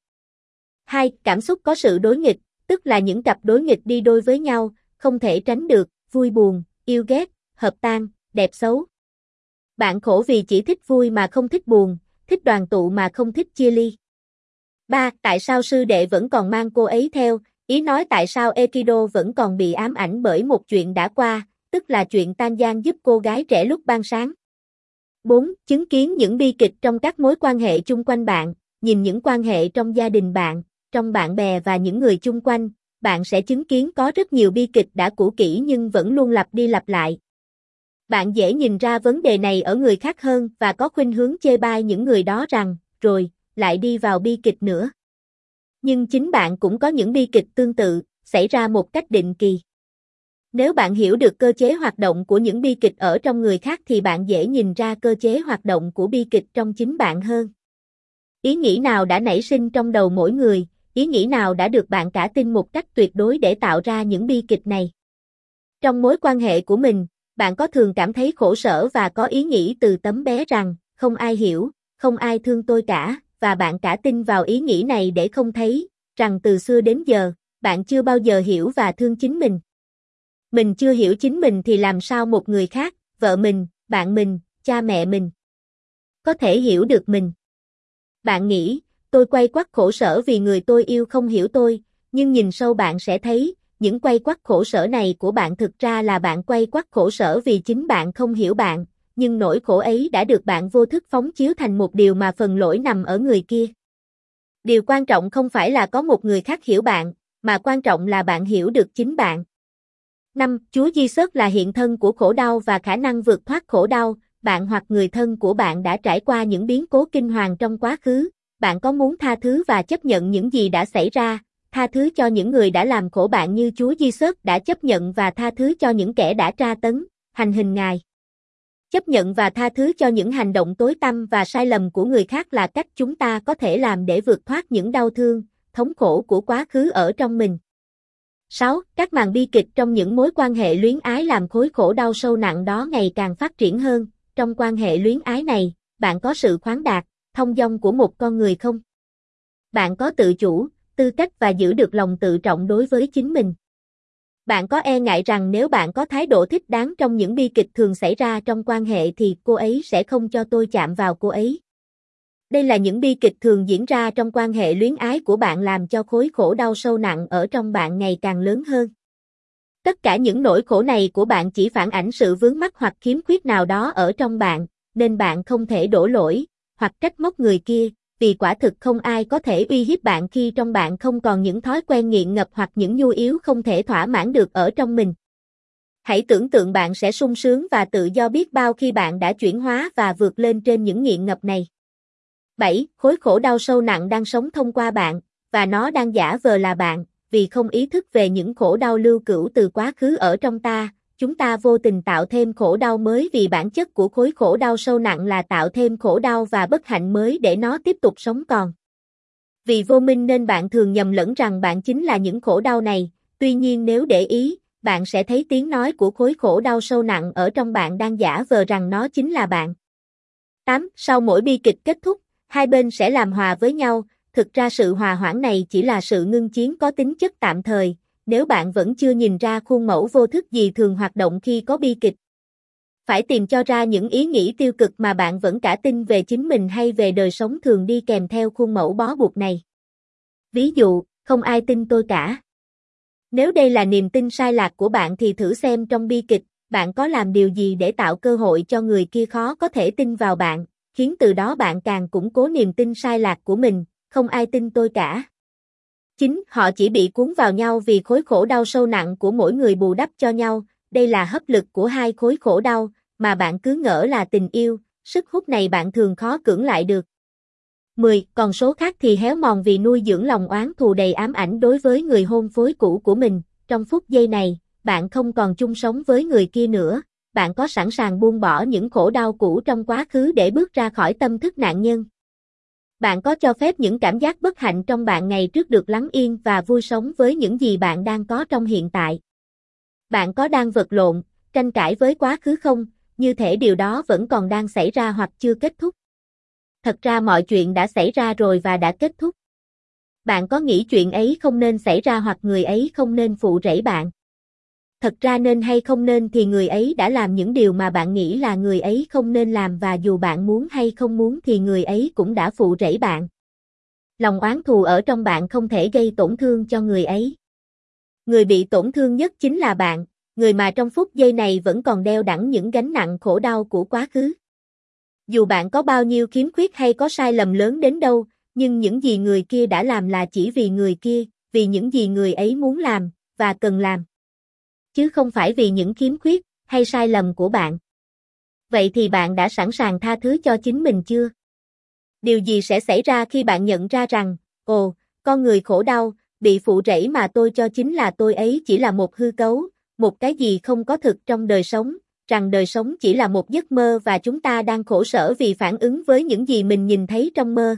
Hai, cảm xúc có sự đối nghịch, tức là những cặp đối nghịch đi đôi với nhau, không thể tránh được, vui buồn, yêu ghét, hợp tan, đẹp xấu. Bạn khổ vì chỉ thích vui mà không thích buồn, thích đoàn tụ mà không thích chia ly. Ba, tại sao sư đệ vẫn còn mang cô ấy theo, ý nói tại sao Aikido vẫn còn bị ám ảnh bởi một chuyện đã qua, tức là chuyện tan gian giúp cô gái trẻ lúc ban sáng. Bốn, chứng kiến những bi kịch trong các mối quan hệ chung quanh bạn, nhìn những quan hệ trong gia đình bạn, trong bạn bè và những người chung quanh, bạn sẽ chứng kiến có rất nhiều bi kịch đã cũ kỹ nhưng vẫn luôn lặp đi lặp lại. Bạn dễ nhìn ra vấn đề này ở người khác hơn và có khuynh hướng chê bai những người đó rằng, rồi, lại đi vào bi kịch nữa. Nhưng chính bạn cũng có những bi kịch tương tự, xảy ra một cách định kỳ. Nếu bạn hiểu được cơ chế hoạt động của những bi kịch ở trong người khác thì bạn dễ nhìn ra cơ chế hoạt động của bi kịch trong chính bạn hơn. Ý nghĩ nào đã nảy sinh trong đầu mỗi người, ý nghĩ nào đã được bạn cả tin một cách tuyệt đối để tạo ra những bi kịch này? Trong mối quan hệ của mình, bạn có thường cảm thấy khổ sở và có ý nghĩ từ tấm bé rằng, không ai hiểu, không ai thương tôi cả, và bạn cả tin vào ý nghĩ này để không thấy, rằng từ xưa đến giờ, bạn chưa bao giờ hiểu và thương chính mình. Mình chưa hiểu chính mình thì làm sao một người khác, vợ mình, bạn mình, cha mẹ mình, có thể hiểu được mình? Bạn nghĩ, tôi quay quắt khổ sở vì người tôi yêu không hiểu tôi, nhưng nhìn sâu bạn sẽ thấy, những quay quắt khổ sở này của bạn thực ra là bạn quay quắt khổ sở vì chính bạn không hiểu bạn, nhưng nỗi khổ ấy đã được bạn vô thức phóng chiếu thành một điều mà phần lỗi nằm ở người kia. Điều quan trọng không phải là có một người khác hiểu bạn, mà quan trọng là bạn hiểu được chính bạn. năm. Chúa Giêsu là hiện thân của khổ đau và khả năng vượt thoát khổ đau. Bạn hoặc người thân của bạn đã trải qua những biến cố kinh hoàng trong quá khứ, bạn có muốn tha thứ và chấp nhận những gì đã xảy ra, tha thứ cho những người đã làm khổ bạn như Chúa Giêsu đã chấp nhận và tha thứ cho những kẻ đã tra tấn, hành hình Ngài. Chấp nhận và tha thứ cho những hành động tối tăm và sai lầm của người khác là cách chúng ta có thể làm để vượt thoát những đau thương, thống khổ của quá khứ ở trong mình. sáu. Các màn bi kịch trong những mối quan hệ luyến ái làm khối khổ đau sâu nặng đó ngày càng phát triển hơn. Trong quan hệ luyến ái này, bạn có sự khoáng đạt, thông dong của một con người không? Bạn có tự chủ, tư cách và giữ được lòng tự trọng đối với chính mình. Bạn có e ngại rằng nếu bạn có thái độ thích đáng trong những bi kịch thường xảy ra trong quan hệ thì cô ấy sẽ không cho tôi chạm vào cô ấy. Đây là những bi kịch thường diễn ra trong quan hệ luyến ái của bạn làm cho khối khổ đau sâu nặng ở trong bạn ngày càng lớn hơn. Tất cả những nỗi khổ này của bạn chỉ phản ảnh sự vướng mắc hoặc khiếm khuyết nào đó ở trong bạn, nên bạn không thể đổ lỗi hoặc trách móc người kia, vì quả thực không ai có thể uy hiếp bạn khi trong bạn không còn những thói quen nghiện ngập hoặc những nhu yếu không thể thỏa mãn được ở trong mình. Hãy tưởng tượng bạn sẽ sung sướng và tự do biết bao khi bạn đã chuyển hóa và vượt lên trên những nghiện ngập này. bảy. Khối khổ đau sâu nặng đang sống thông qua bạn, và nó đang giả vờ là bạn, vì không ý thức về những khổ đau lưu cữu từ quá khứ ở trong ta. Chúng ta vô tình tạo thêm khổ đau mới vì bản chất của khối khổ đau sâu nặng là tạo thêm khổ đau và bất hạnh mới để nó tiếp tục sống còn. Vì vô minh nên bạn thường nhầm lẫn rằng bạn chính là những khổ đau này, tuy nhiên nếu để ý, bạn sẽ thấy tiếng nói của khối khổ đau sâu nặng ở trong bạn đang giả vờ rằng nó chính là bạn. tám. Sau mỗi bi kịch kết thúc, hai bên sẽ làm hòa với nhau, thực ra sự hòa hoãn này chỉ là sự ngưng chiến có tính chất tạm thời. Nếu bạn vẫn chưa nhìn ra khuôn mẫu vô thức gì thường hoạt động khi có bi kịch. Phải tìm cho ra những ý nghĩ tiêu cực mà bạn vẫn cả tin về chính mình hay về đời sống thường đi kèm theo khuôn mẫu bó buộc này. Ví dụ, không ai tin tôi cả. Nếu đây là niềm tin sai lạc của bạn thì thử xem trong bi kịch, bạn có làm điều gì để tạo cơ hội cho người kia khó có thể tin vào bạn, khiến từ đó bạn càng củng cố niềm tin sai lạc của mình, không ai tin tôi cả. chín. Họ chỉ bị cuốn vào nhau vì khối khổ đau sâu nặng của mỗi người bù đắp cho nhau, đây là hấp lực của hai khối khổ đau, mà bạn cứ ngỡ là tình yêu, sức hút này bạn thường khó cưỡng lại được. mười. Còn số khác thì héo mòn vì nuôi dưỡng lòng oán thù đầy ám ảnh đối với người hôn phối cũ của mình, trong phút giây này, bạn không còn chung sống với người kia nữa, bạn có sẵn sàng buông bỏ những khổ đau cũ trong quá khứ để bước ra khỏi tâm thức nạn nhân. Bạn có cho phép những cảm giác bất hạnh trong bạn ngày trước được lắng yên và vui sống với những gì bạn đang có trong hiện tại. Bạn có đang vật lộn, tranh cãi với quá khứ không, như thể điều đó vẫn còn đang xảy ra hoặc chưa kết thúc. Thật ra mọi chuyện đã xảy ra rồi và đã kết thúc. Bạn có nghĩ chuyện ấy không nên xảy ra hoặc người ấy không nên phụ rẫy bạn. Thật ra nên hay không nên thì người ấy đã làm những điều mà bạn nghĩ là người ấy không nên làm và dù bạn muốn hay không muốn thì người ấy cũng đã phụ rẫy bạn. Lòng oán thù ở trong bạn không thể gây tổn thương cho người ấy. Người bị tổn thương nhất chính là bạn, người mà trong phút giây này vẫn còn đeo đẳng những gánh nặng khổ đau của quá khứ. Dù bạn có bao nhiêu khiếm khuyết hay có sai lầm lớn đến đâu, nhưng những gì người kia đã làm là chỉ vì người kia, vì những gì người ấy muốn làm, và cần làm. Chứ không phải vì những khiếm khuyết, hay sai lầm của bạn. Vậy thì bạn đã sẵn sàng tha thứ cho chính mình chưa? Điều gì sẽ xảy ra khi bạn nhận ra rằng, ồ, con người khổ đau, bị phụ rẫy mà tôi cho chính là tôi ấy chỉ là một hư cấu, một cái gì không có thực trong đời sống, rằng đời sống chỉ là một giấc mơ và chúng ta đang khổ sở vì phản ứng với những gì mình nhìn thấy trong mơ.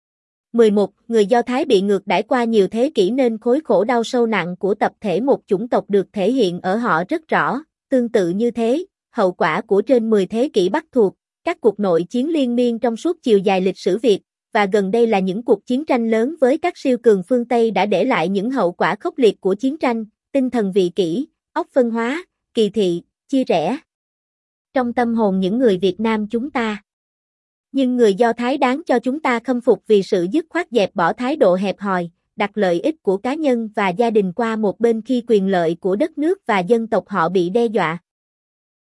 mười một. Người Do Thái bị ngược đãi qua nhiều thế kỷ nên khối khổ đau sâu nặng của tập thể một chủng tộc được thể hiện ở họ rất rõ, tương tự như thế, hậu quả của trên mười thế kỷ Bắc thuộc, các cuộc nội chiến liên miên trong suốt chiều dài lịch sử Việt, và gần đây là những cuộc chiến tranh lớn với các siêu cường phương Tây đã để lại những hậu quả khốc liệt của chiến tranh, tinh thần vị kỷ, óc phân hóa, kỳ thị, chia rẽ. Trong tâm hồn những người Việt Nam chúng ta. Nhưng người Do Thái đáng cho chúng ta khâm phục vì sự dứt khoát dẹp bỏ thái độ hẹp hòi, đặt lợi ích của cá nhân và gia đình qua một bên khi quyền lợi của đất nước và dân tộc họ bị đe dọa.